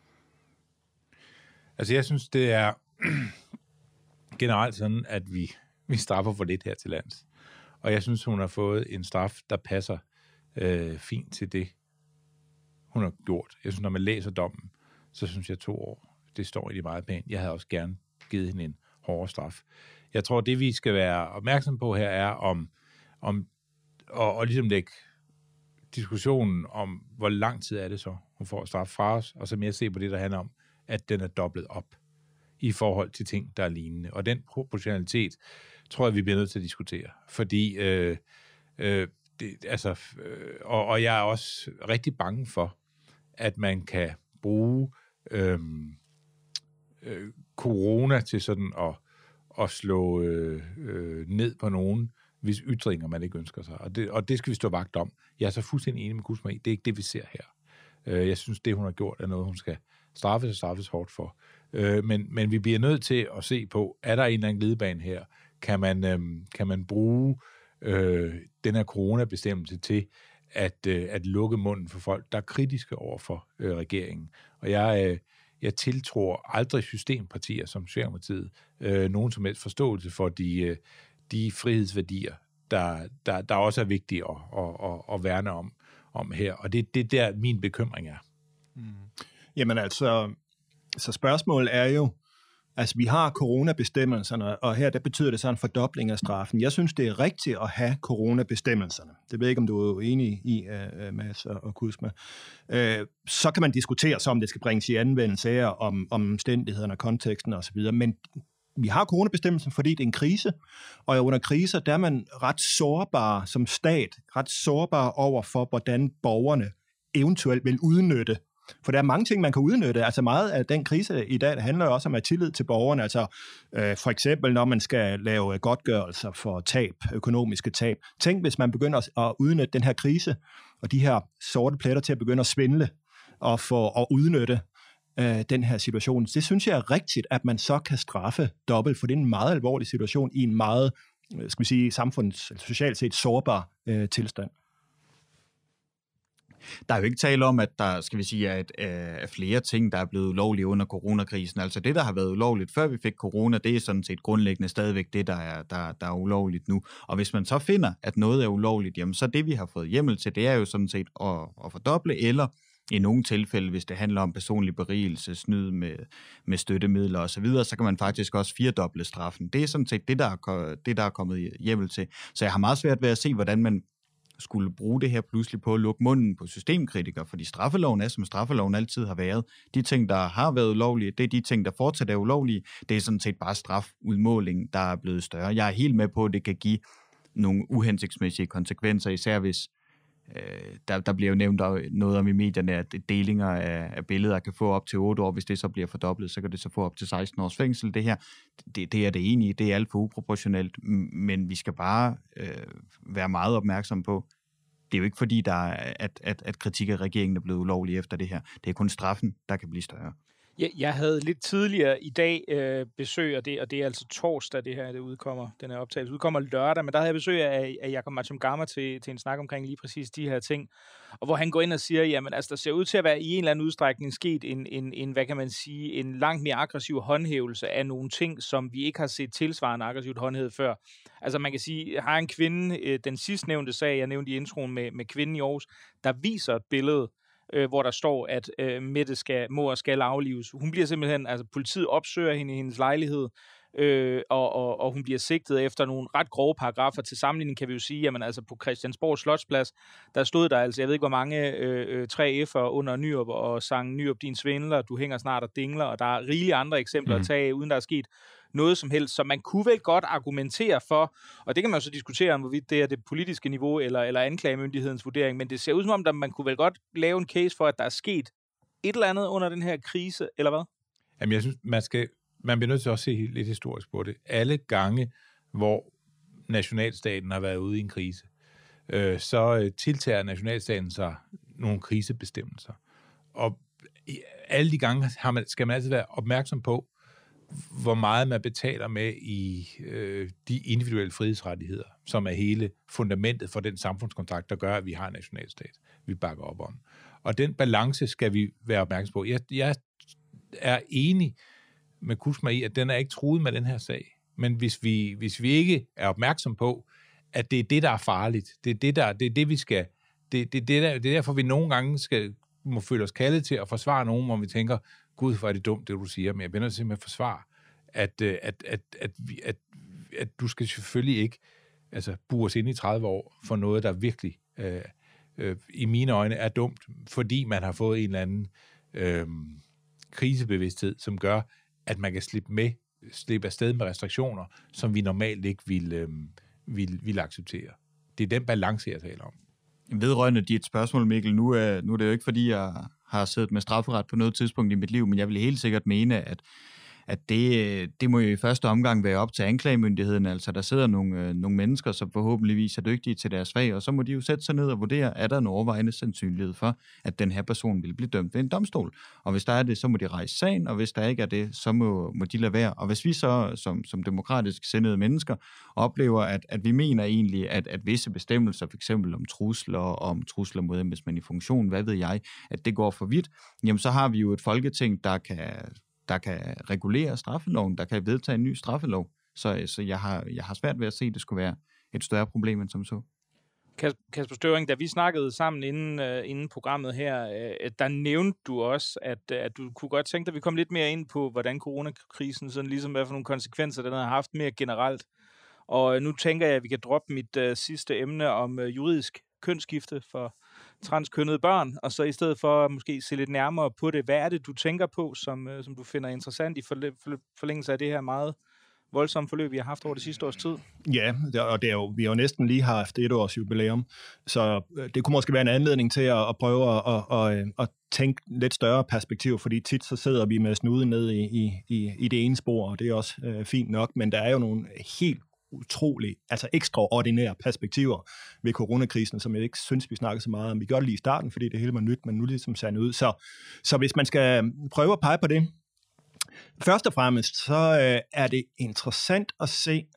Altså jeg synes, det er generelt sådan, at vi, vi straffer for lidt her til lands. Og jeg synes, hun har fået en straf, der passer øh, fint til det, hun har gjort. Jeg synes, når man læser dommen, så synes jeg to år, det står egentlig meget pænt. Jeg havde også gerne givet hende en hårdere straf. Jeg tror, det vi skal være opmærksom på her er om, om og, og ligesom lægge diskussionen om, hvor lang tid er det så, hun får straf fra os, og så mere se på det, der handler om, at den er dobblet op i forhold til ting, der er lignende. Og den proportionalitet, tror jeg, vi bliver nødt til at diskutere. Fordi, øh, øh, det, altså, øh, og, og jeg er også rigtig bange for, at man kan bruge øh, øh, corona til sådan at, at slå øh, øh, ned på nogen, hvis ytringer man ikke ønsker sig. Og det, og det skal vi stå vagt om. Jeg er så fuldstændig enig med Kusma i. Det er ikke det, vi ser her. Øh, jeg synes, det hun har gjort, er noget, hun skal straffes og straffes hårdt for. Øh, men, men vi bliver nødt til at se på, er der en eller anden glidebane her? kan man, øh, kan man bruge øh, den her coronabestemmelse til at, øh, at lukke munden for folk, der er kritiske over for øh, regeringen. Og jeg, øh, jeg tiltror aldrig systempartier som Socialdemokratiet øh, nogen som helst forståelse for de, øh, de frihedsværdier, der, der, der også er vigtige at, at, at, at værne om, om her. Og det er det, der min bekymring er. Mm. Jamen altså, så spørgsmålet er jo, altså vi har coronabestemmelserne, og her der betyder det så en fordobling af straffen. Jeg synes, det er rigtigt at have coronabestemmelserne. Det ved jeg ikke, om du er enig i, uh, Mads og Kusma. Uh, så kan man diskutere så, om det skal bringes i anvendelse her, om, om omstændighederne og konteksten osv., men vi har coronabestemmelsen, fordi det er en krise, og under kriser, der er man ret sårbar som stat, ret sårbar over for, hvordan borgerne eventuelt vil udnytte. For der er mange ting, man kan udnytte. Altså meget af den krise i dag, det handler jo også om at tillid til borgerne. Altså øh, for eksempel, når man skal lave godtgørelser for tab, økonomiske tab. Tænk, hvis man begynder at udnytte den her krise, og de her sorte pletter til at begynde at svindle, og for at udnytte øh, den her situation. Det synes jeg er rigtigt, at man så kan straffe dobbelt, for det er en meget alvorlig situation i en meget, skal vi sige, samfunds, socialt set sårbar øh, tilstand. Der er jo ikke tale om, at der, skal vi sige, er, et, er flere ting, der er blevet ulovlige under coronakrisen. Altså det, der har været ulovligt, før vi fik corona, det er sådan set grundlæggende stadigvæk det, der er, der, der er ulovligt nu. Og hvis man så finder, at noget er ulovligt, jamen så det, vi har fået hjemmel til, det er jo sådan set at, at fordoble, eller i nogle tilfælde, hvis det handler om personlig berigelse, snyd med, med støttemidler osv., så, så kan man faktisk også firedoble straffen. Det er sådan set det, der er, det, der er kommet hjemmel til. Så jeg har meget svært ved at se, hvordan man skulle bruge det her pludselig på at lukke munden på systemkritikere, fordi straffeloven er, som straffeloven altid har været. De ting, der har været ulovlige, det er de ting, der fortsat er ulovlige. Det er sådan set bare strafudmålingen, der er blevet større. Jeg er helt med på, at det kan give nogle uhensigtsmæssige konsekvenser, især hvis øh, der, der bliver jo nævnt noget om i medierne, at delinger af, af billeder kan få op til otte år. Hvis det så bliver fordoblet, så kan det så få op til seksten års fængsel. Det her, det, det er det enige, det er alt for uproportionelt, men vi skal bare øh, være meget opmærksom på, det er jo ikke fordi, der er, at, at, at kritik af regeringen er blevet ulovlig efter det her. Det er kun straffen, der kan blive større. Jeg, jeg havde lidt tidligere i dag øh, besøg, og det, og det er altså torsdag, det her det udkommer, den her optagelse udkommer lørdag, men der havde jeg besøg af, af Jakob Machum-Gamma til, til en snak omkring lige præcis de her ting, og hvor han går ind og siger, jamen altså, der ser ud til at være i en eller anden udstrækning sket en, en, en hvad kan man sige, en langt mere aggressiv håndhævelse af nogle ting, som vi ikke har set tilsvarende aggressivt håndhævet før. Altså man kan sige, har en kvinde, øh, den sidstnævnte sag, jeg nævnte i introen med, med kvinden i Aarhus, der viser et billede, Øh, hvor der står, at øh, Mette skal, mor skal aflives. Hun bliver simpelthen, altså politiet opsøger hende i hendes lejlighed, øh, og, og, og hun bliver sigtet efter nogle ret grove paragrafer. Til sammenligning kan vi jo sige, jamen altså på Christiansborg Slotsplads, der stod der altså, jeg ved ikke hvor mange øh, tre F'er under Nyrup og sang Nyrup din svindler, du hænger snart og dingler, og der er rigelige andre eksempler mm. at tage, uden der er sket noget som helst, så man kunne vel godt argumentere for, og det kan man jo så diskutere om, hvorvidt det er det politiske niveau eller, eller anklagemyndighedens vurdering, men det ser ud som om, at man kunne vel godt lave en case for, at der er sket et eller andet under den her krise, eller hvad? Jamen jeg synes, man skal, man bliver nødt til at se lidt historisk på det. Alle gange, hvor nationalstaten har været ude i en krise, øh, så øh, tiltager nationalstaten sig nogle krisebestemmelser. Og alle de gange har man, skal man altid være opmærksom på, hvor meget man betaler med i øh, de individuelle frihedsrettigheder, som er hele fundamentet for den samfundskontrakt, der gør, at vi har en nationalstat, vi bakker op om. Og den balance skal vi være opmærksom på. Jeg, jeg er enig med Kusma i, at den er ikke truet med den her sag. Men hvis vi, hvis vi ikke er opmærksom på, at det er det, der er farligt, det er det, der, det, er det vi skal, det, det, det, der, det er derfor, vi nogle gange skal, må føle os kaldet til at forsvare nogen, hvor vi tænker, Gud, hvor er det dumt, det du siger, men jeg bliver nødt til at forsvare, at, at, at, at, at, at, at du skal selvfølgelig ikke altså, bure os ind i tredive år for noget, der virkelig øh, øh, i mine øjne er dumt, fordi man har fået en eller anden øh, krisebevidsthed, som gør, at man kan slippe med, slippe afsted med restriktioner, som vi normalt ikke vil, øh, vil, vil acceptere. Det er den balance, jeg taler om. Vedrørende dit spørgsmål, Mikkel, nu er, nu er det jo ikke, fordi jeg har siddet med strafferet på noget tidspunkt i mit liv, men jeg vil helt sikkert mene, at, at det, det må jo i første omgang være op til anklagemyndigheden, altså der sidder nogle, øh, nogle mennesker, som forhåbentligvis er dygtige til deres fag, og så må de jo sætte sig ned og vurdere, er der en overvejende sandsynlighed for, at den her person vil blive dømt ved en domstol. Og hvis der er det, så må de rejse sagen, og hvis der ikke er det, så må, må de lade være. Og hvis vi så som, som demokratisk sindede mennesker oplever, at, at vi mener egentlig, at, at visse bestemmelser, f.eks. om trusler, om trusler mod embedsmænd i funktion, hvad ved jeg, at det går for vidt, jamen så har vi jo et folketing, der kan, der kan regulere straffeloven, der kan vedtage en ny straffelov. Så, så jeg, har, jeg har svært ved at se, at det skulle være et større problem end som så. Kasper Støvring, da vi snakkede sammen inden, uh, inden programmet her, uh, der nævnte du også, at, at du kunne godt tænke dig, at vi kom lidt mere ind på, hvordan coronakrisen, sådan ligesom hvad for nogle konsekvenser den har haft mere generelt. Og nu tænker jeg, at vi kan droppe mit uh, sidste emne om uh, juridisk kønsskifte for transkønnede børn, og så i stedet for måske se lidt nærmere på det. Hvad er det, du tænker på, som, uh, som du finder interessant i forlængelse af det her meget voldsomme forløb, vi har haft over det sidste års tid? Ja, og det er jo, vi har jo næsten lige haft et års jubilæum, så det kunne måske være en anledning til at, at prøve at, at, at, at tænke lidt større perspektiv, fordi tit så sidder vi med snuden ned i, i, i, i det ene spor, og det er også øh, fint nok, men der er jo nogle helt utrolig, altså ekstraordinære perspektiver ved coronakrisen, som jeg ikke synes, vi snakker så meget om. Vi gør det lige i starten, fordi det hele var nyt, men nu er det ligesom sandt ud. Så, så hvis man skal prøve at pege på det, først og fremmest, så øh, er det interessant at se,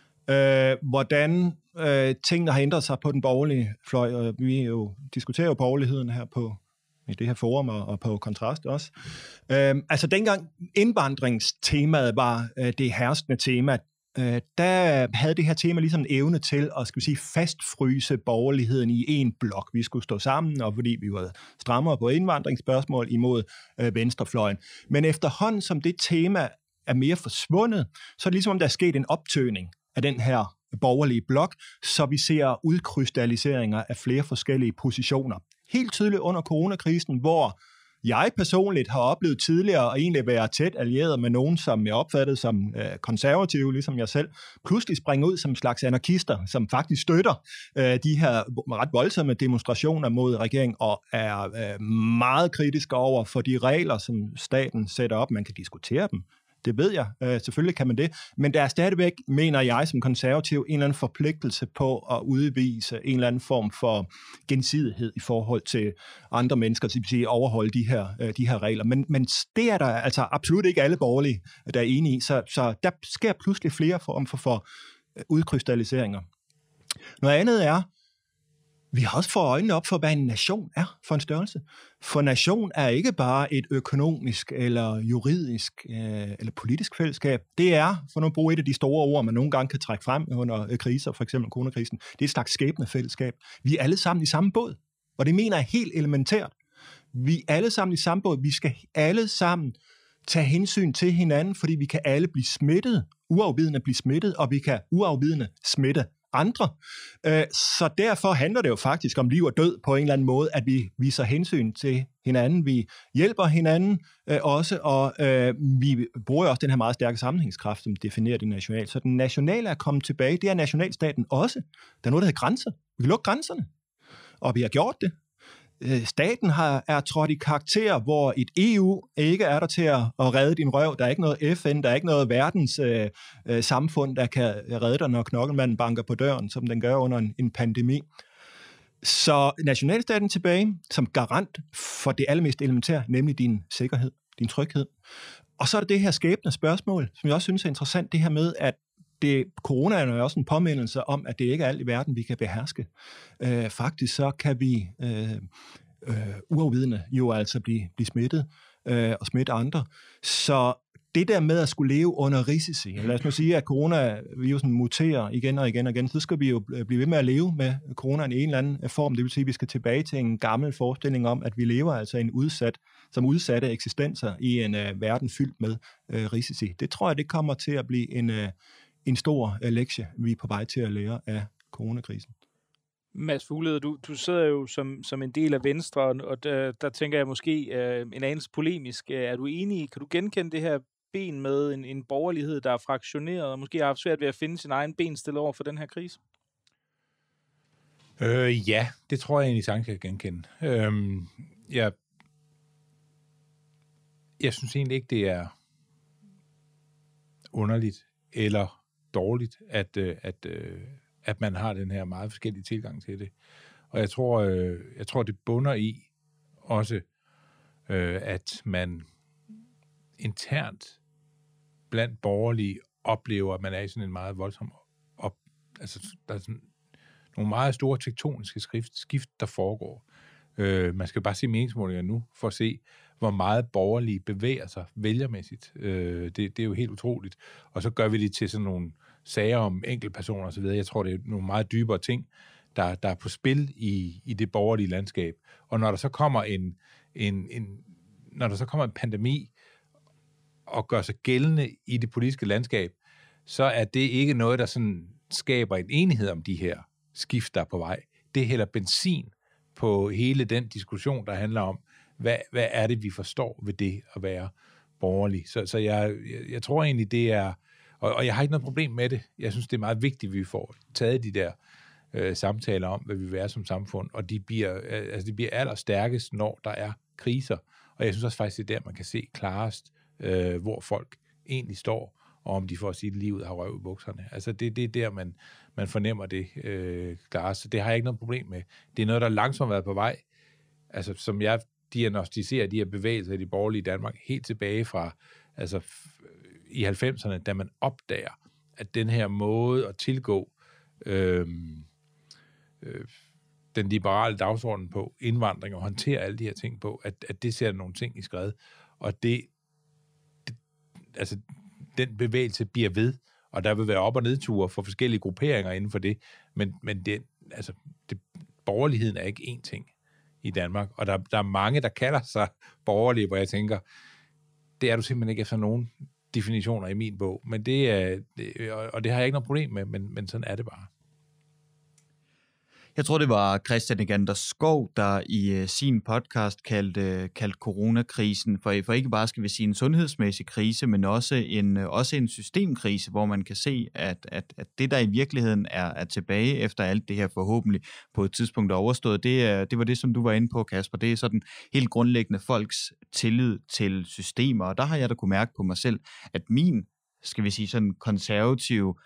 øh, hvordan øh, tingene har ændret sig på den borgerlige fløj, og vi jo diskuterer jo borgerligheden her på i det her forum og, og på Kontrast også. Øh, altså dengang indvandringstemaet var øh, det herskende tema, øh, der havde det her tema ligesom en evne til at skal vi sige, fastfryse borgerligheden i en blok. Vi skulle stå sammen, og fordi vi var strammere på indvandringsspørgsmål imod øh, venstrefløjen. Men efterhånden som det tema er mere forsvundet, så er det ligesom, der er sket en optøning af den her borgerlige blok, så vi ser udkrystalliseringer af flere forskellige positioner. Helt tydeligt under coronakrisen, hvor jeg personligt har oplevet tidligere at egentlig være tæt allieret med nogen, som jeg opfattede som øh, konservative, ligesom jeg selv, pludselig springer ud som en slags anarkister, som faktisk støtter øh, de her ret voldsomme demonstrationer mod regeringen, og er øh, meget kritiske over for de regler, som staten sætter op. Man kan diskutere dem. Det ved jeg. Øh, selvfølgelig kan man det. Men der er stadigvæk, mener jeg som konservativ, en eller anden forpligtelse på at udvise en eller anden form for gensidighed i forhold til andre mennesker, så at overholde de her, øh, de her regler. Men, men det er der altså absolut ikke alle borgerlige, der er enige i. Så, så der sker pludselig flere former for, for udkrystalliseringer. Noget andet er, vi har også fået øjnene op for, hvad en nation er for en størrelse. For nation er ikke bare et økonomisk eller juridisk øh, eller politisk fællesskab. Det er, for nu at bruge et af de store ord, man nogle gange kan trække frem under kriser, for eksempel coronakrisen, det er et slags skæbnefællesskab. Vi er alle sammen i samme båd, og det mener jeg helt elementært. Vi er alle sammen i samme båd. Vi skal alle sammen tage hensyn til hinanden, fordi vi kan alle blive smittet, uafvidende blive smittet, og vi kan uafvidende smitte andre. Så derfor handler det jo faktisk om liv og død på en eller anden måde, at vi viser hensyn til hinanden, vi hjælper hinanden også, og vi bruger også den her meget stærke sammenhængskraft, som definerer det nationale. Så den nationale er kommet tilbage, det er nationalstaten også. Der er noget, der hedder grænser. Vi kan lukke grænserne, og vi har gjort det. Staten har, er trådt i karakter, hvor et E U ikke er der til at, at redde din røv. Der er ikke noget F N, der er ikke noget verdens øh, øh, samfund, der kan redde dig, når knokkelmanden banker på døren, som den gør under en, en pandemi. Så nationalstaten tilbage som garant for det allermest elementære, nemlig din sikkerhed, din tryghed. Og så er det det her skæbne spørgsmål, som jeg også synes er interessant, det her med, at Det, corona er jo også en påmindelse om, at det ikke er alt i verden, vi kan beherske. Øh, faktisk så kan vi øh, øh, uafvidende jo altså blive, blive smittet øh, og smitte andre. Så det der med at skulle leve under risici, lad os nu sige, at coronavirusen muterer igen og igen og igen, så skal vi jo blive ved med at leve med coronaen i en eller anden form. Det vil sige, at vi skal tilbage til en gammel forestilling om, at vi lever altså en udsat, som udsatte eksistenser i en uh, verden fyldt med uh, risici. Det tror jeg, det kommer til at blive en... Uh, en stor uh, lektie, vi er på vej til at lære af coronakrisen. Mads Fuglede, du, du sidder jo som, som en del af Venstre, og der, der tænker jeg måske uh, en anelse polemisk. Uh, er du enig? Kan du genkende det her ben med en, en borgerlighed, der er fraktioneret, og måske har haft svært ved at finde sin egen ben stillet over for den her krise? Øh, ja, det tror jeg egentlig sagtens kan genkende. Øhm, jeg, jeg synes egentlig ikke, det er underligt eller dårligt, at, øh, at, øh, at man har den her meget forskellige tilgang til det. Og jeg tror, øh, jeg tror det bunder i også, øh, at man internt blandt borgerlige oplever, at man er i sådan en meget voldsom op, altså der er sådan nogle meget store tektoniske skift, skift der foregår. Øh, man skal bare se meningsmålinger nu, for at se, hvor meget borgerlige bevæger sig vælgermæssigt. Øh, det, det er jo helt utroligt. Og så gør vi det til sådan nogle sager om enkeltpersoner osv. Jeg tror, det er nogle meget dybere ting, der, der er på spil i, i det borgerlige landskab. Og når der så kommer en, en, en, når der så kommer en pandemi og gør sig gældende i det politiske landskab, så er det ikke noget, der sådan skaber en enighed om de her skift, der er på vej. Det hælder benzin på hele den diskussion, der handler om, hvad, hvad er det, vi forstår ved det at være borgerlig. Så, så jeg, jeg, jeg tror egentlig, det er, og, og jeg har ikke noget problem med det. Jeg synes, det er meget vigtigt, at vi får taget de der øh, samtaler om, hvad vi vil være som samfund, og de bliver, øh, altså, de bliver allerstærkest, når der er kriser. Og jeg synes også faktisk, det er der, man kan se klarest, øh, hvor folk egentlig står, og om de får sit liv har røv i bukserne. Altså det, det er der, man, man fornemmer det øh, klart. Så det har jeg ikke noget problem med. Det er noget, der langsomt har været på vej. Altså som jeg diagnostiserer de her bevægelser i de borgerlige i Danmark, helt tilbage fra altså, i halvfemserne, da man opdager, at den her måde at tilgå øh, øh, den liberale dagsorden på, indvandring og håndtere alle de her ting på, at, at det sætter nogle ting i skred. Og det, det altså den bevægelse bliver ved, og der vil være op- og nedture for forskellige grupperinger inden for det, men, men det, altså, det, borgerligheden er ikke én ting i Danmark, og der, der er mange, der kalder sig borgerlige, hvor jeg tænker, det er du simpelthen ikke efter nogen definitioner i min bog, men det er, det, og det har jeg ikke noget problem med, men, men sådan er det bare. Jeg tror, det var Christian Egander Skov, der i uh, sin podcast kaldte, uh, kaldte coronakrisen for, for ikke bare, skal vi sige, en sundhedsmæssig krise, men også en, uh, også en systemkrise, hvor man kan se, at, at, at det, der i virkeligheden er, er tilbage efter alt det her forhåbentlig på et tidspunkt er overstået, det, er, det var det, som du var inde på, Kasper. Det er sådan helt grundlæggende folks tillid til systemer, og der har jeg da kunne mærke på mig selv, at min, skal vi sige, sådan konservativ,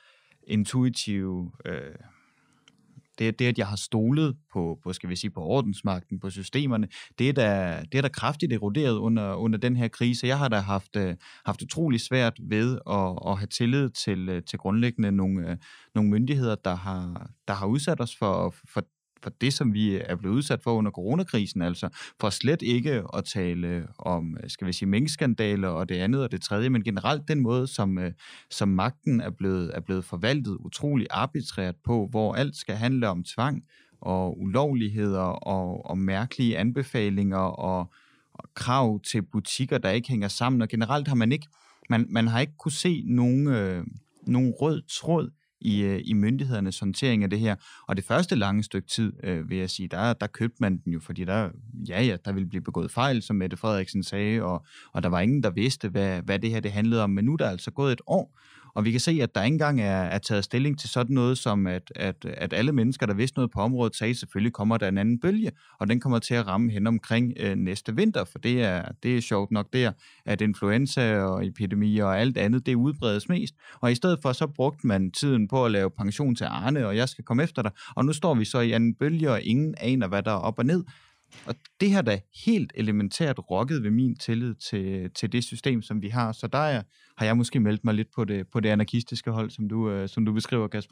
intuitiv øh, Det er det, at jeg har stolet på, på, skal vi sige, på ordensmagten, på systemerne, det er da, det er da kraftigt eroderet under, under den her krise. Jeg har da haft, haft utrolig svært ved at, at have tillid til, til grundlæggende nogle, nogle myndigheder, der har, der har udsat os for, for for det, som vi er blevet udsat for under coronakrisen, altså for slet ikke at tale om, skal vi sige, minkskandaler og det andet og det tredje, men generelt den måde, som, som magten er blevet, er blevet forvaltet utrolig arbitrært på, hvor alt skal handle om tvang og ulovligheder og, og mærkelige anbefalinger og, og krav til butikker, der ikke hænger sammen, og generelt har man ikke, man, man har ikke kunne se nogen, øh, nogen rød tråd i, i myndighedernes håndtering af det her. Og det første lange stykke tid, øh, vil jeg sige, der, der købte man den jo, fordi der, ja, ja, der ville blive begået fejl, som Mette Frederiksen sagde, og, og der var ingen, der vidste, hvad, hvad det her det handlede om. Men nu er der altså gået et år, og vi kan se, at der ikke engang er, er taget stilling til sådan noget, som at, at, at alle mennesker, der vidste noget på området, sagde, selvfølgelig kommer der en anden bølge, og den kommer til at ramme hen omkring øh, næste vinter, for det er, det er sjovt nok der, at influenza og epidemier og alt andet, det udbredes mest. Og i stedet for, så brugte man tiden på at lave pension til Arne, og jeg skal komme efter dig, og nu står vi så i anden bølge, og ingen aner, hvad der er op og ned. Og det har da helt elementært rokket ved min tillid til, til det system, som vi har. Så der er, har jeg måske meldt mig lidt på det, på det anarkistiske hold, som du, øh, som du beskriver, Kasper.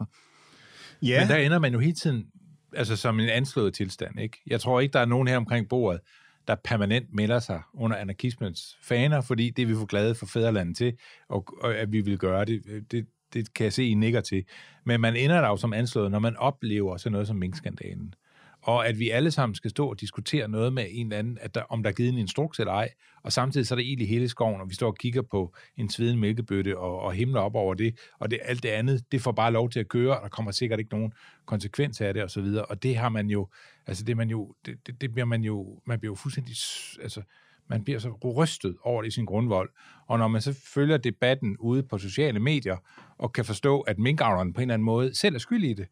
Ja. Men der ender man jo hele tiden altså som en anslået tilstand, ikke? Jeg tror ikke, der er nogen her omkring bordet, der permanent melder sig under anarkismens faner, fordi det er vi for glade for fædrelandet til, og, og at vi vil gøre det, det, det kan jeg se, I nikker til. Men man ender der jo som anslået, når man oplever sådan noget som minkskandalen. Og at vi alle sammen skal stå og diskutere noget med en eller anden, at der, om der er givet en instruks eller ej, og samtidig så er der ild i hele skoven, og vi står og kigger på en sveden mælkebøtte og, og himler op over det, og det, alt det andet, det får bare lov til at køre, og der kommer sikkert ikke nogen konsekvens af det, og så videre. Og det har man jo, altså det man jo, det, det, det bliver man jo, man bliver jo fuldstændig, altså man bliver så rystet over det i sin grundvold. Og når man så følger debatten ude på sociale medier, og kan forstå, at minkavlerne på en eller anden måde selv er skyld i det,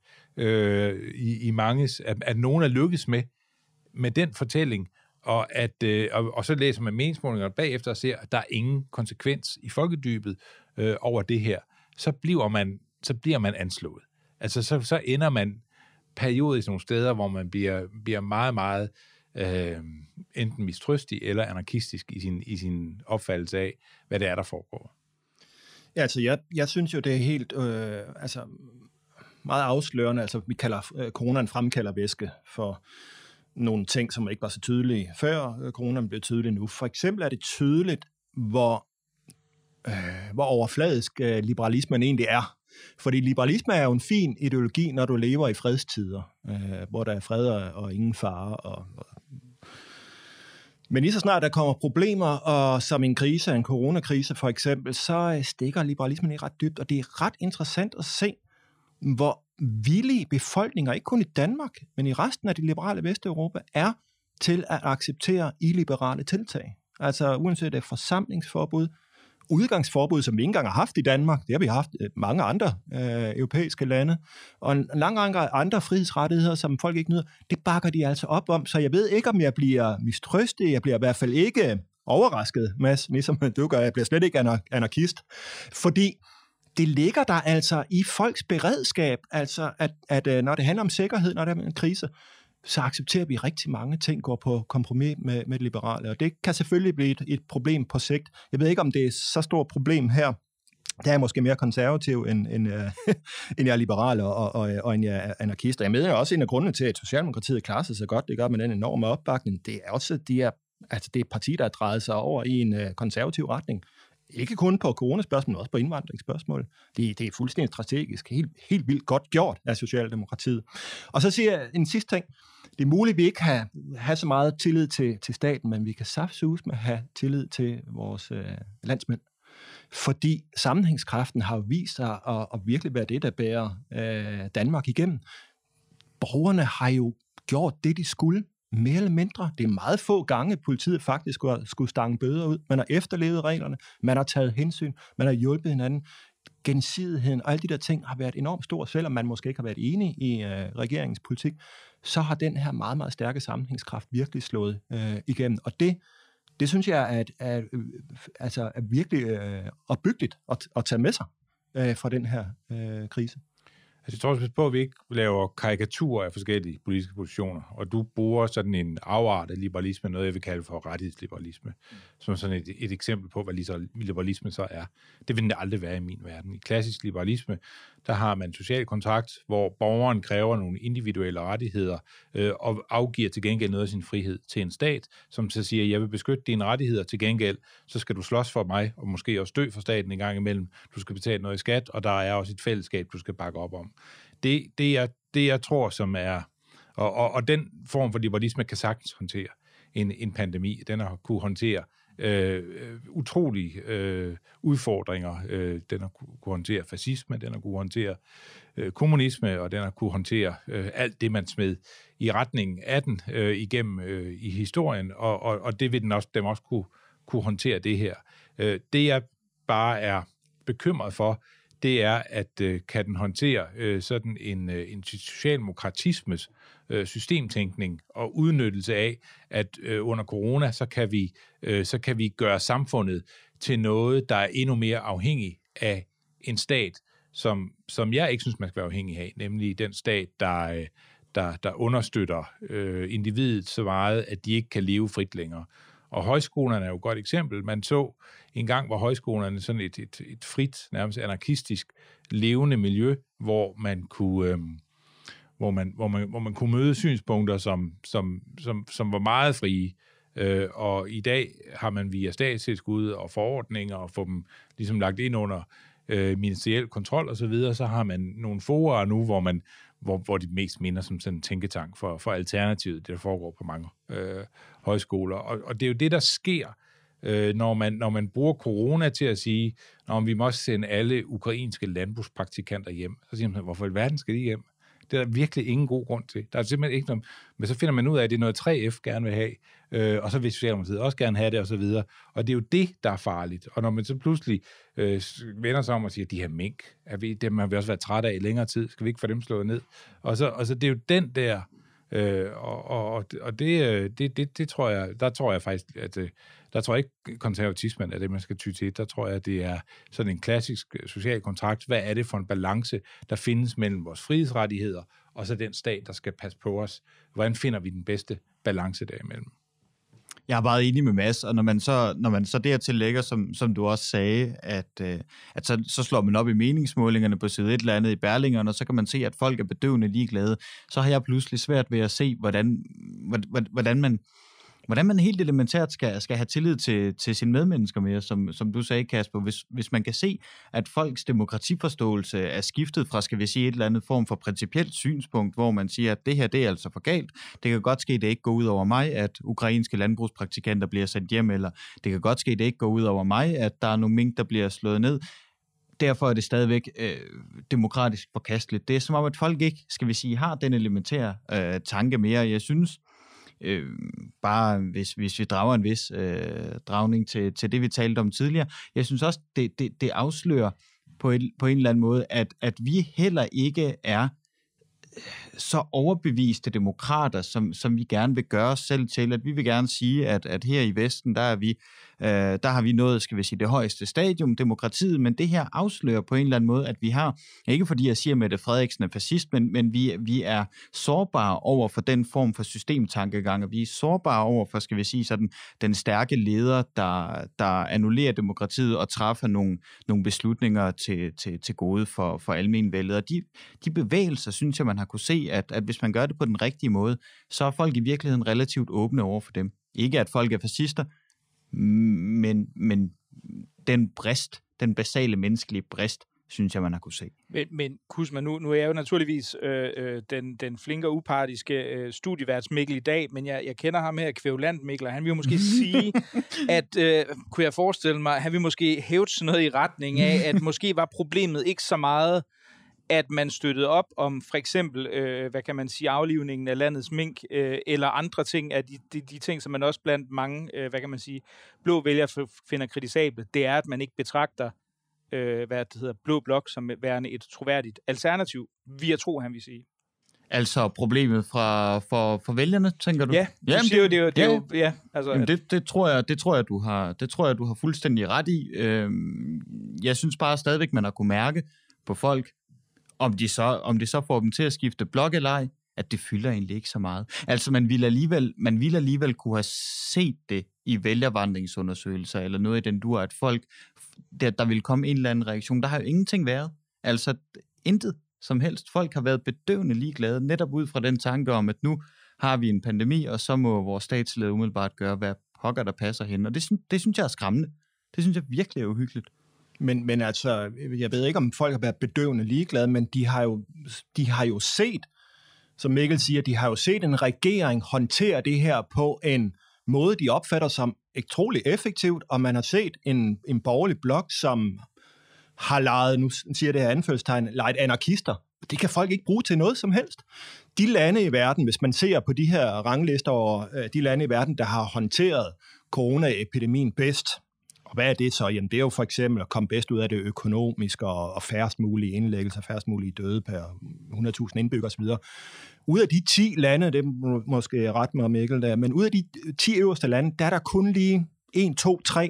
øh, i, i manges, at, at nogen er lykkes med, med den fortælling, og, at, øh, og, og så læser man meningsmålinger bagefter og ser, at der er ingen konsekvens i folkedybet, øh, over det her, så bliver man, så bliver man anslået. Altså, så, så ender man periodisk nogle steder, hvor man bliver, bliver meget, meget øh, enten mistrøstig eller anarkistisk i sin, i sin opfattelse af, hvad det er, der foregår. Ja, altså, jeg, jeg synes jo, det er helt øh, altså, meget afslørende. Altså, vi kalder øh, coronaen fremkalder væske for nogle ting, som ikke var så tydelige før øh, coronaen blev tydelig nu. For eksempel er det tydeligt, hvor, øh, hvor overfladisk øh, liberalismen egentlig er. Fordi liberalisme er jo en fin ideologi, når du lever i fredstider, øh, hvor der er fred og, og ingen fare. Og, og Men lige så snart der kommer problemer, og som en krise, en coronakrise for eksempel, så stikker liberalismen i ret dybt, og det er ret interessant at se, hvor villige befolkninger, ikke kun i Danmark, men i resten af det liberale Vesteuropa, er til at acceptere illiberale tiltag. Altså uanset det forsamlingsforbud, udgangsforbud, som vi ikke engang har haft i Danmark, det har vi haft mange andre øh, europæiske lande, og en lang række andre frihedsrettigheder, som folk ikke nyder, det bakker de altså op om, så jeg ved ikke, om jeg bliver mistrøstig, jeg bliver i hvert fald ikke overrasket, Mads, ligesom du gør, jeg bliver slet ikke anar- anarkist, fordi det ligger der altså i folks beredskab, altså at, at når det handler om sikkerhed, når det er en krise, så accepterer vi rigtig mange ting, går på kompromis med, med det liberale, og det kan selvfølgelig blive et, et problem på sigt. Jeg ved ikke, om det er så stort problem her. Der er måske mere konservativ, end, end, uh, end jeg er liberal, og, og, og end jeg er anarkist. Og jeg mener også, en af grundene til, at Socialdemokratiet klarer sig så godt, det gør med den enorme opbakning, det er også, de er, altså det er et parti, der er drejet sig over i en uh, konservativ retning. Ikke kun på coronaspørgsmål, men også på indvandringsspørgsmål. Det, det er fuldstændig strategisk, helt, helt vildt godt gjort af Socialdemokratiet. Og så siger jeg en sidste ting. Det er muligt, at vi ikke har, har så meget tillid til, til staten, men vi kan saftsus med at have tillid til vores øh, landsmænd. Fordi sammenhængskraften har vist sig at, at virkelig være det, der bærer øh, Danmark igennem. Borgerne har jo gjort det, de skulle. Mere eller mindre. Det er meget få gange, politiet faktisk skulle, skulle stange bøder ud. Man har efterlevet reglerne, man har taget hensyn, man har hjulpet hinanden. Gensidigheden og alle de der ting har været enormt store, selvom man måske ikke har været enig i øh, regeringens politik, så har den her meget, meget stærke sammenhængskraft virkelig slået øh, igennem. Og det, det synes jeg er, er, er, altså er virkelig øh, opbyggeligt at, at tage med sig øh, fra den her øh, krise. Altså, jeg tror også på, at vi ikke laver karikaturer af forskellige politiske positioner, og du bruger sådan en afart af liberalisme, noget jeg vil kalde for rettighedsliberalisme, mm. som sådan et, et eksempel på, hvad liberalisme så er. Det vil det aldrig være i min verden. I klassisk liberalisme, der har man social kontrakt, hvor borgeren kræver nogle individuelle rettigheder øh, og afgiver til gengæld noget af sin frihed til en stat, som så siger, jeg vil beskytte dine rettigheder til gengæld, så skal du slås for mig, og måske også dø for staten en gang imellem. Du skal betale noget i skat, og der er også et fællesskab, du skal bakke op om. Det, det, er, det jeg tror, som er... Og, og, og den form for liberalisme kan sagtens håndtere en, en pandemi. Den har kunne håndtere øh, utrolige øh, udfordringer. Øh, den har kunne håndtere fascisme, den har kunne håndtere øh, kommunisme, og den har kunne håndtere øh, alt det, man smed i retningen af den øh, igennem øh, i historien, og, og, og det vil den også, dem også kunne, kunne håndtere det her. Øh, det jeg bare er bekymret for, det er, at øh, kan den håndtere øh, sådan en, øh, en socialdemokratismes øh, systemtænkning og udnyttelse af, at øh, under corona, så kan, vi, øh, så kan vi gøre samfundet til noget, der er endnu mere afhængig af en stat, som, som jeg ikke synes, man skal være afhængig af, nemlig den stat, der, øh, der, der understøtter øh, individet så meget, at de ikke kan leve frit længere. Og højskolerne er jo et godt eksempel. Man så en gang, hvor højskolerne sådan et, et, et frit, nærmest anarkistisk, levende miljø, hvor man kunne, øh, hvor man, hvor man, hvor man kunne møde synspunkter, som, som, som, som var meget frie. Øh, og i dag har man via statstilskud og forordninger og få dem ligesom lagt ind under øh, ministeriel kontrol og så videre, så har man nogle fora nu, hvor man Hvor, hvor de mest minder som sådan en tænketank for, for alternativet, det der foregår på mange øh, højskoler. Og, og det er jo det, der sker, øh, når, man, når man bruger corona til at sige, at vi må også sende alle ukrainske landbrugspraktikanter hjem. Så siger man, hvorfor i verden skal de hjem? Det er der virkelig ingen god grund til. Der er simpelthen ikke noget, men så finder man ud af, at det er noget tre F gerne vil have, øh, og så vil Socialdemokratiet også gerne have det, og så videre. Og det er jo det, der er farligt. Og når man så pludselig øh, vender sig om og siger, de her mink, er vi, dem har vi også været trætte af i længere tid, skal vi ikke få dem slået ned? Og så, og så det er jo den der Øh, og og, og det, det, det, det tror jeg, der tror jeg faktisk, at der tror jeg ikke, konservatismen er det, man skal ty til. Der tror jeg, at det er sådan en klassisk social kontrakt. Hvad er det for en balance, der findes mellem vores frihedsrettigheder og så den stat, der skal passe på os? Hvordan finder vi den bedste balance derimellem? Jeg er meget enig med Mads, og når man så, når man så dertil lægger, som, som du også sagde, at, øh, at så, så slår man op i meningsmålingerne på side et eller andet i Berlingeren, og så kan man se, at folk er bedøvende ligeglade, så har jeg pludselig svært ved at se, hvordan, hvordan man... Hvordan man helt elementært skal, skal have tillid til, til sine medmennesker mere, som, som du sagde, Kasper. Hvis, hvis man kan se, at folks demokratiforståelse er skiftet fra, skal vi sige, et eller andet form for principielt synspunkt, hvor man siger, at det her, det er altså for galt. Det kan godt ske, at det ikke går ud over mig, at ukrainske landbrugspraktikanter bliver sendt hjem, eller det kan godt ske, at det ikke går ud over mig, at der er nogle mink, der bliver slået ned. Derfor er det stadigvæk øh, demokratisk forkasteligt. Det er som om, at folk ikke, skal vi sige, har den elementære øh, tanke mere. Jeg synes, Øh, bare hvis, hvis vi drager en vis øh, dragning til, til det, vi talte om tidligere. Jeg synes også, det, det, det afslører på, et, på en eller anden måde, at, at vi heller ikke er så overbeviste demokrater, som, som vi gerne vil gøre os selv til, at vi vil gerne sige, at, at her i Vesten, der er vi, øh, der har vi nået, skal vi sige, det højeste stadium, demokratiet, men det her afslører på en eller anden måde, at vi har, ikke fordi jeg siger, at Mette Frederiksen er fascist, men, men vi, vi er sårbare over for den form for systemtankegang, og vi er sårbare over for, skal vi sige, sådan, den stærke leder, der, der annullerer demokratiet og træffer nogle, nogle beslutninger til, til, til gode for, for almenvældet. Og de, de bevægelser, synes jeg, man har kunne se, at, at hvis man gør det på den rigtige måde, så er folk i virkeligheden relativt åbne over for dem. Ikke at folk er fascister, men, men den brist, den basale menneskelige brist, synes jeg, man har kunne se. Men, men Kusma, nu, nu er jeg jo naturligvis øh, øh, den, den flinke og upartiske øh, studieværts Mikkel i dag, men jeg, jeg kender ham her, kvævlant Mikkel, og han vil jo måske sige, at, øh, kunne jeg forestille mig, han vil måske hæve sådan noget i retning af, at måske var problemet ikke så meget, at man støttede op om for eksempel, øh, hvad kan man sige, aflivningen af landets mink, øh, eller andre ting af de, de, de ting, som man også blandt mange, øh, hvad kan man sige, blå vælgere finder kritisable, det er, at man ikke betragter, øh, hvad det hedder, blå blok som værende et troværdigt alternativ, via tro, han vil sige. Altså problemet fra, for, for vælgerne, tænker du? Ja, du Jamen, siger det, jo, det, er jo, det er jo, ja. Altså, Jamen, det, det, tror jeg, det tror jeg, du har, det tror jeg, du har fuldstændig ret i. Øhm, jeg synes bare stadigvæk, man har kunne mærke på folk, om de så, om de så får dem til at skifte blok eller ej, at det fylder egentlig ikke så meget. Altså, man ville alligevel, man ville alligevel kunne have set det i vælgervandringsundersøgelser, eller noget i den dur, at folk, der, der ville komme en eller anden reaktion. Der har jo ingenting været. Altså, intet som helst. Folk har været bedøvende ligeglade, netop ud fra den tanke om, at nu har vi en pandemi, og så må vores statsleder umiddelbart gøre, hvad pokker der passer hen. Og det, det synes jeg er skræmmende. Det synes jeg virkelig er uhyggeligt. Men, men altså, jeg ved ikke, om folk har været bedøvende ligeglade, men de har jo, de har jo set, som Mikkel siger, de har jo set en regering håndtere det her på en måde, de opfatter som utrolig effektivt, og man har set en, en borgerlig blok, som har leget, nu siger det her anførselstegn, leget anarkister. Det kan folk ikke bruge til noget som helst. De lande i verden, hvis man ser på de her ranglister over de lande i verden, der har håndteret coronaepidemien bedst, og hvad er det så? Jamen, det er jo for eksempel at komme bedst ud af det økonomiske og, og færrest mulige indlæggelser, færrest mulige døde per hundrede tusind indbyggere osv. Ud af de ti lande, det er måske ret med Mikkel der, men ud af de ti øverste lande, der er der kun lige en, to, tre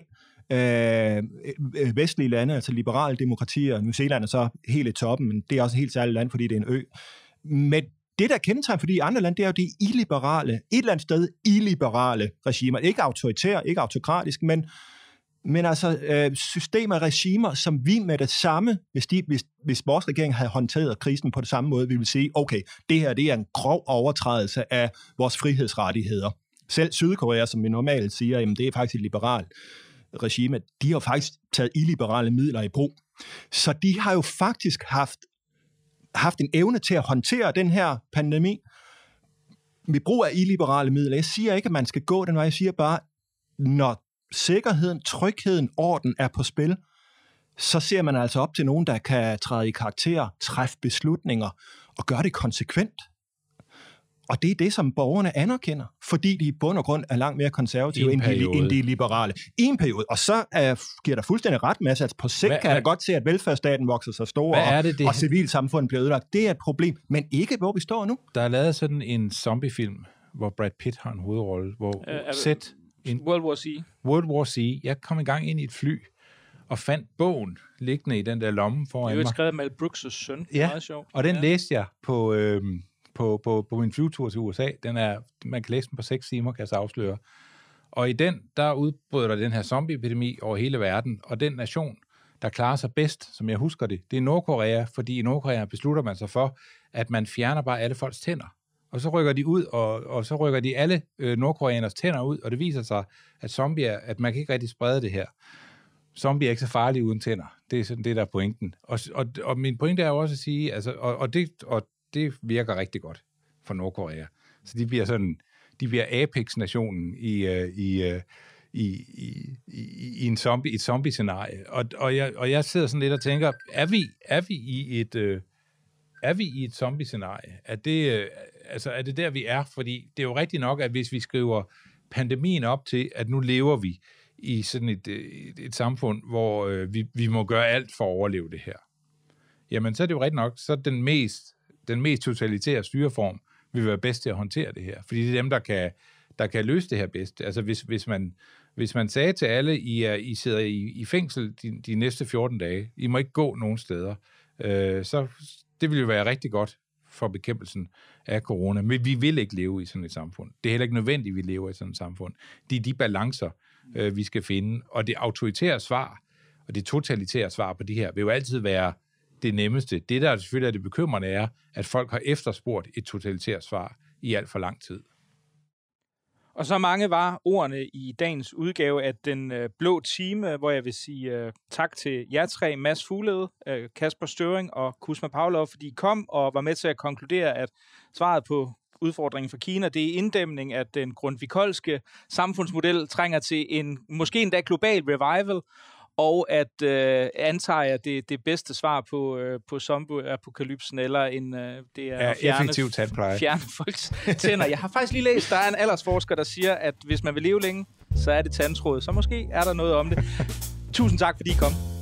øh, vestlige lande, altså liberale demokratier. New Zealand er så helt i toppen, men det er også et helt særligt land, fordi det er en ø. Men det, der kendetegner for de andre lande, det er jo det illiberale, et eller andet sted illiberale regimer. Ikke autoritære, ikke autokratisk, men Men altså øh, systemer og regimer, som vi med det samme, hvis, de, hvis, hvis vores regering havde håndteret krisen på det samme måde, vi vil sige, okay, det her det er en grov overtrædelse af vores frihedsrettigheder. Selv Sydkorea, som vi normalt siger, jamen, det er faktisk et liberalt regime, de har faktisk taget illiberale midler i brug. Så de har jo faktisk haft, haft en evne til at håndtere den her pandemi med brug af illiberale midler. Jeg siger ikke, at man skal gå den vej, jeg siger bare, når sikkerheden, trygheden, orden er på spil, så ser man altså op til nogen, der kan træde i karakter, træffe beslutninger og gøre det konsekvent. Og det er det, som borgerne anerkender, fordi de i bund og grund er langt mere konservative end de, end de liberale. I en periode. Og så er, giver der fuldstændig ret med, at på sigt hvad, kan jeg godt se, at velfærdsstaten vokser sig stor, og, det, det? og civilsamfundet bliver ødelagt. Det er et problem, men ikke hvor vi står nu. Der er lavet sådan en zombiefilm, hvor Brad Pitt har en hovedrolle, hvor uh, set en World War Z. World War Z. Jeg kom i gang ind i et fly, og fandt bogen liggende i den der lomme foran mig. Det er jo skrevet af Mel Brooks' søn. Ja, meget sjovt. Og den ja. læste jeg på, øh, på, på, på min flyvetur til U S A. Den er, man kan læse den på seks timer, kan jeg så afsløre. Og i den, der udbryder der den her zombieepidemi over hele verden, og den nation, der klarer sig bedst, som jeg husker det, det er Nordkorea, fordi i Nordkorea beslutter man sig for, at man fjerner bare alle folks tænder. Og så rykker de ud, og, og så rykker de alle øh, nordkoreaners tænder ud, og det viser sig, at zombier, at man kan ikke rigtig sprede det her. Zombie er ikke så farlige uden tænder. Det er sådan det, der er pointen. Og, og, og min pointe er jo også at sige, altså, og, og, det, og det virker rigtig godt for Nordkorea. Så de bliver sådan, de bliver Apex-nationen i, uh, i, uh, i, i, i, i en zombie, et zombie-scenarie. Og, og, jeg, og jeg sidder sådan lidt og tænker, er vi, er vi i et, uh, er vi i et zombie-scenarie? Er det, uh, altså, er det der, vi er? Fordi det er jo rigtigt nok, at hvis vi skriver pandemien op til, at nu lever vi i sådan et, et, et samfund, hvor øh, vi, vi må gøre alt for at overleve det her. Jamen, så er det jo rigtigt nok, så den mest, den mest totalitære styreform vil være bedst til at håndtere det her. Fordi det er dem, der kan, der kan løse det her bedst. Altså, hvis, hvis, man, hvis man sagde til alle, I, er, I sidder i, i fængsel de, de næste fjorten dage, I må ikke gå nogen steder, øh, så det vil jo være rigtig godt for bekæmpelsen af corona. Men vi vil ikke leve i sådan et samfund. Det er heller ikke nødvendigt, at vi lever i sådan et samfund. Det er de balancer, øh, vi skal finde. Og det autoritære svar, og det totalitære svar på det her, vil jo altid være det nemmeste. Det, der selvfølgelig er det bekymrende, er, at folk har efterspurgt et totalitært svar i alt for lang tid. Og så mange var ordene i dagens udgave af Den øh, Blå Time, hvor jeg vil sige øh, tak til jer tre, Mads Fuglede, øh, Kasper Støring og Kusma Pavlov, fordi I kom og var med til at konkludere, at svaret på udfordringen for Kina, det er inddæmning, at den grundvikolske samfundsmodel trænger til en måske endda global revival, og at øh, antager jeg det, det bedste svar på, øh, på zombie-apokalypsen, eller en, øh, det er ja, at fjerne, effektiv tandpleje. fjerne folks tænder. Jeg har faktisk lige læst, der er en aldersforsker, der siger, at hvis man vil leve længe, så er det tandtråd. Så måske er der noget om det. Tusind tak, fordi I kom.